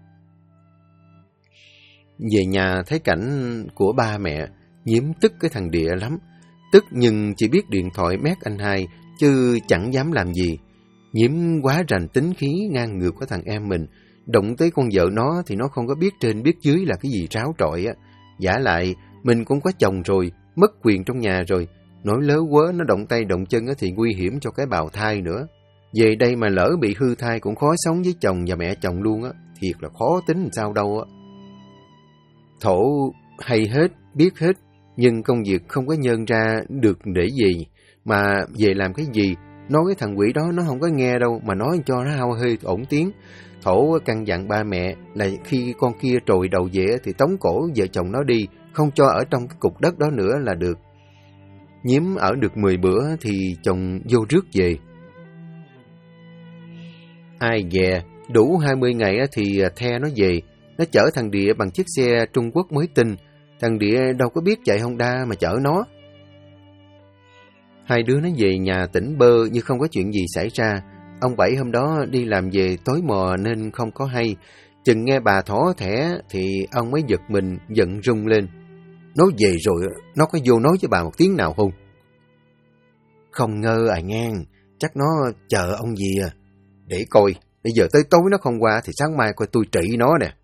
Về nhà thấy cảnh của ba mẹ, Nhiếm tức cái thằng Địa lắm. Tức nhưng chỉ biết điện thoại mét anh hai, chứ chẳng dám làm gì. Nhiếm quá rành tính khí ngang ngược của thằng em mình. Động tới con vợ nó thì nó không có biết trên biết dưới là cái gì tráo trọi á. Giả lại, mình cũng có chồng rồi, mất quyền trong nhà rồi. Nói lớ quớ nó động tay động chân thì nguy hiểm cho cái bào thai nữa. Về đây mà lỡ bị hư thai cũng khó sống với chồng và mẹ chồng luôn á. Thiệt là khó tính làm sao đâu á. Thổ hay hết, biết hết, nhưng công việc không có nhân ra được để gì. Mà về làm cái gì, nói cái thằng quỷ đó nó không có nghe đâu, mà nói cho nó hao hơi ổn tiếng. Thổ căn dặn ba mẹ là khi con kia trồi đầu về thì tống cổ vợ chồng nó đi, không cho ở trong cái cục đất đó nữa là được. Nhiếm ở được 10 bữa thì chồng vô rước về. Ai dè, đủ 20 ngày thì The nó về. Nó chở thằng Địa bằng chiếc xe Trung Quốc mới tinh. Thằng Địa đâu có biết chạy Honda mà chở nó. Hai đứa nó về nhà tỉnh bơ như không có chuyện gì xảy ra. Ông Bảy hôm đó đi làm về tối mò nên không có hay. Chừng nghe bà thỏ thẻ thì ông mới giật mình, giận rung lên. Nó về rồi, nó có vô nói với bà một tiếng nào không? Không ngờ à ngang, chắc nó chờ ông gì à. Để coi, bây giờ tới tối nó không qua thì sáng mai coi tôi trị nó nè.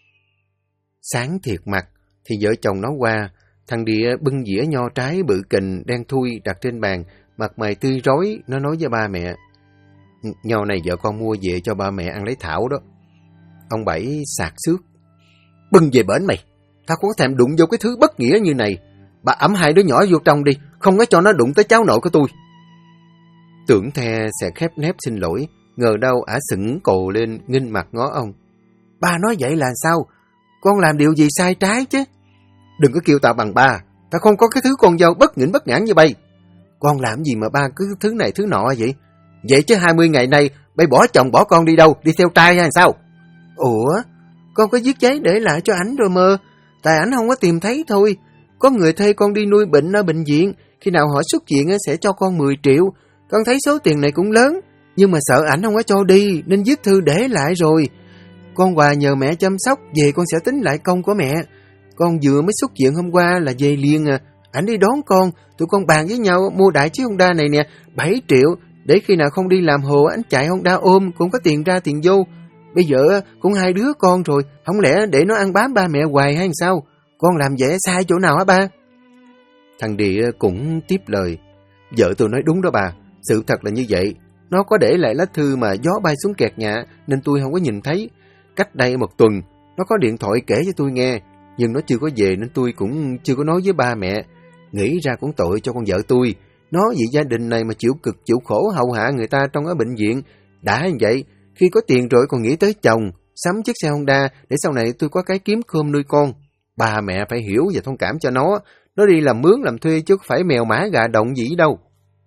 Sáng thiệt mặt thì vợ chồng nó qua. Thằng Địa bưng dĩa nho trái bự kình đen thui đặt trên bàn, mặt mày tươi rói, nó nói với ba mẹ. Nho này vợ con mua về cho ba mẹ ăn lấy thảo đó. Ông Bảy sạc xước. Bưng về bển mày, tao không có thèm đụng vô cái thứ bất nghĩa như này. Bà ẵm hai đứa nhỏ vô trong đi, không có cho nó đụng tới cháu nội của tôi. Tưởng The sẽ khép nép xin lỗi, ngờ đâu ả sững cồ lên nghinh mặt ngó ông. Ba nói vậy là sao? Con làm điều gì sai trái chứ? Đừng có kêu tao bằng ba, tao không có cái thứ con dâu bất nghỉnh bất ngãn như bay. Con làm gì mà ba cứ thứ này thứ nọ vậy? Vậy chứ 20 ngày nay bay bỏ chồng bỏ con đi đâu? Đi theo trai hay sao? Ủa? Con có viết giấy để lại cho ảnh rồi mơ. Tại ảnh không có tìm thấy thôi. Có người thuê con đi nuôi bệnh ở bệnh viện. Khi nào họ xuất viện sẽ cho con 10 triệu. Con thấy số tiền này cũng lớn. Nhưng mà sợ ảnh không có cho đi nên viết thư để lại rồi. Con qua nhờ mẹ chăm sóc. Về con sẽ tính lại công của mẹ. Con vừa mới xuất viện hôm qua là về liền à. Ảnh đi đón con. Tụi con bàn với nhau mua đại chiếc Honda này nè 7 triệu. Để khi nào không đi làm hồ ảnh chạy Honda ôm cũng có tiền ra tiền vô. Bây giờ cũng hai đứa con rồi, không lẽ để nó ăn bám ba mẹ hoài hay sao? Con làm vậy sai chỗ nào hả ba? Thằng Địa cũng tiếp lời. Vợ tôi nói đúng đó bà, sự thật là như vậy. Nó có để lại lá thư mà gió bay xuống kẹt nhà nên tôi không có nhìn thấy. Cách đây 1 tuần, nó có điện thoại kể cho tôi nghe, nhưng nó chưa có về nên tôi cũng chưa có nói với ba mẹ. Nghĩ ra cũng tội cho con vợ tôi. Nó vì gia đình này mà chịu cực chịu khổ hầu hạ người ta trong ở bệnh viện. Đã như vậy, khi có tiền rồi còn nghĩ tới chồng, sắm chiếc xe Honda để sau này tôi có cái kiếm cơm nuôi con. Ba mẹ phải hiểu và thông cảm cho nó đi làm mướn làm thuê chứ phải mèo mã gà động gì đâu.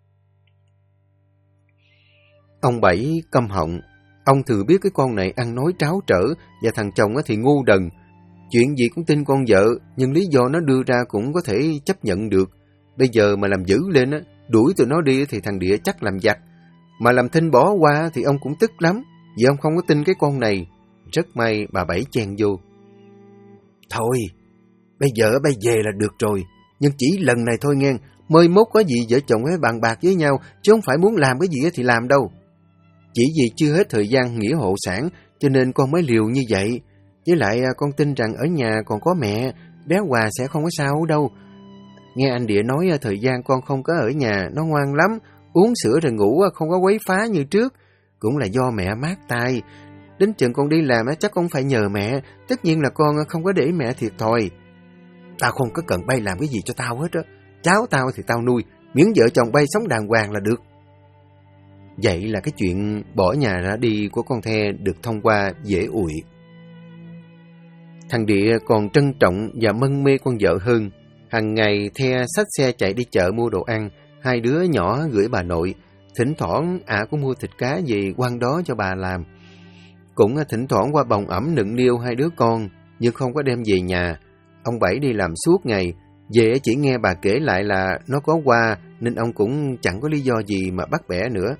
Ông Bảy câm họng. Ông thừa biết cái con này ăn nói tráo trở và thằng chồng thì ngu đần. Chuyện gì cũng tin con vợ, nhưng lý do nó đưa ra cũng có thể chấp nhận được. Bây giờ mà làm dữ lên, đuổi tụi nó đi thì thằng Địa chắc làm giặc. Mà làm thinh bỏ qua thì ông cũng tức lắm, vì ông không có tin cái con này. Rất may bà Bảy chen vô. Thôi, bây giờ bay về là được rồi, nhưng chỉ lần này thôi nghe, mới mốt có gì vợ chồng ấy bàn bạc với nhau, chứ không phải muốn làm cái gì thì làm đâu. Chỉ vì chưa hết thời gian nghĩa hộ sản, cho nên con mới liều như vậy. Với lại con tin rằng ở nhà còn có mẹ, bé Hòa sẽ không có sao đâu. Nghe anh Địa nói thời gian con không có ở nhà, nó ngoan lắm, uống sữa rồi ngủ không có quấy phá như trước. Cũng là do mẹ mát tay. Đến chừng con đi làm chắc con phải nhờ mẹ, tất nhiên là con không có để mẹ thiệt thòi. Tao không có cần bay làm cái gì cho tao hết á. Cháu tao thì tao nuôi, miễn vợ chồng bay sống đàng hoàng là được. Vậy là cái chuyện bỏ nhà ra đi của con The được thông qua dễ ủi. Thằng Địa còn trân trọng và mân mê con vợ hơn. Hằng ngày The xách xe chạy đi chợ mua đồ ăn, hai đứa nhỏ gửi bà nội. Thỉnh thoảng cũng mua thịt cá về quăng đó cho bà làm. Cũng thỉnh thoảng qua bồng ẩm nựng niêu hai đứa con, nhưng không có đem về nhà. Ông Bảy đi làm suốt ngày, về chỉ nghe bà kể lại là nó có qua, nên ông cũng chẳng có lý do gì mà bắt bẻ nữa.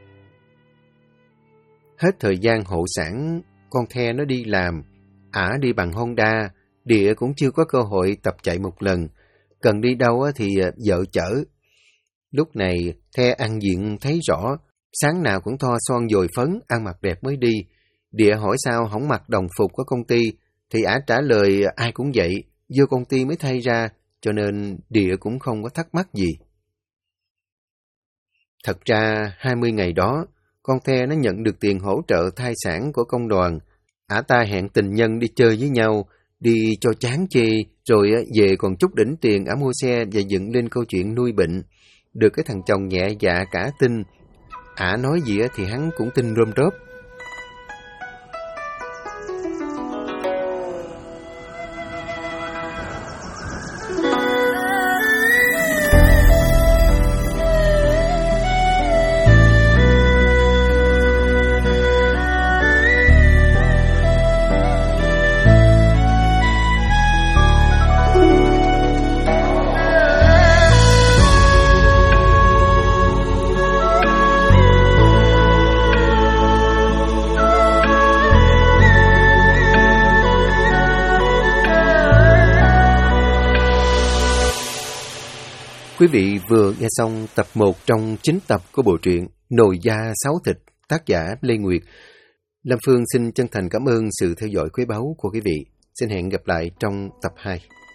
Hết thời gian hộ sản, con The nó đi làm. Đi bằng Honda, Địa cũng chưa có cơ hội tập chạy một lần. Cần đi đâu thì vợ chở. Lúc này, The ăn diện thấy rõ, sáng nào cũng thoa son dồi phấn, ăn mặc đẹp mới đi. Địa hỏi sao không mặc đồng phục của công ty, thì ả trả lời ai cũng vậy, vô công ty mới thay ra, cho nên Địa cũng không có thắc mắc gì. Thật ra, 20 ngày đó, con The nó nhận được tiền hỗ trợ thai sản của công đoàn. Ả ta hẹn tình nhân đi chơi với nhau, đi cho chán chê, rồi về còn chút đỉnh tiền ả mua xe và dựng lên câu chuyện nuôi bệnh. Được cái thằng chồng nhẹ dạ cả tin. Ả nói gì thì hắn cũng tin rôm rớp. Quý vị vừa nghe xong tập 1 trong 9 tập của bộ truyện Nồi da sáo thịt, tác giả Lê Nguyệt. Lâm Phương xin chân thành cảm ơn sự theo dõi quý báu của quý vị. Xin hẹn gặp lại trong tập 2.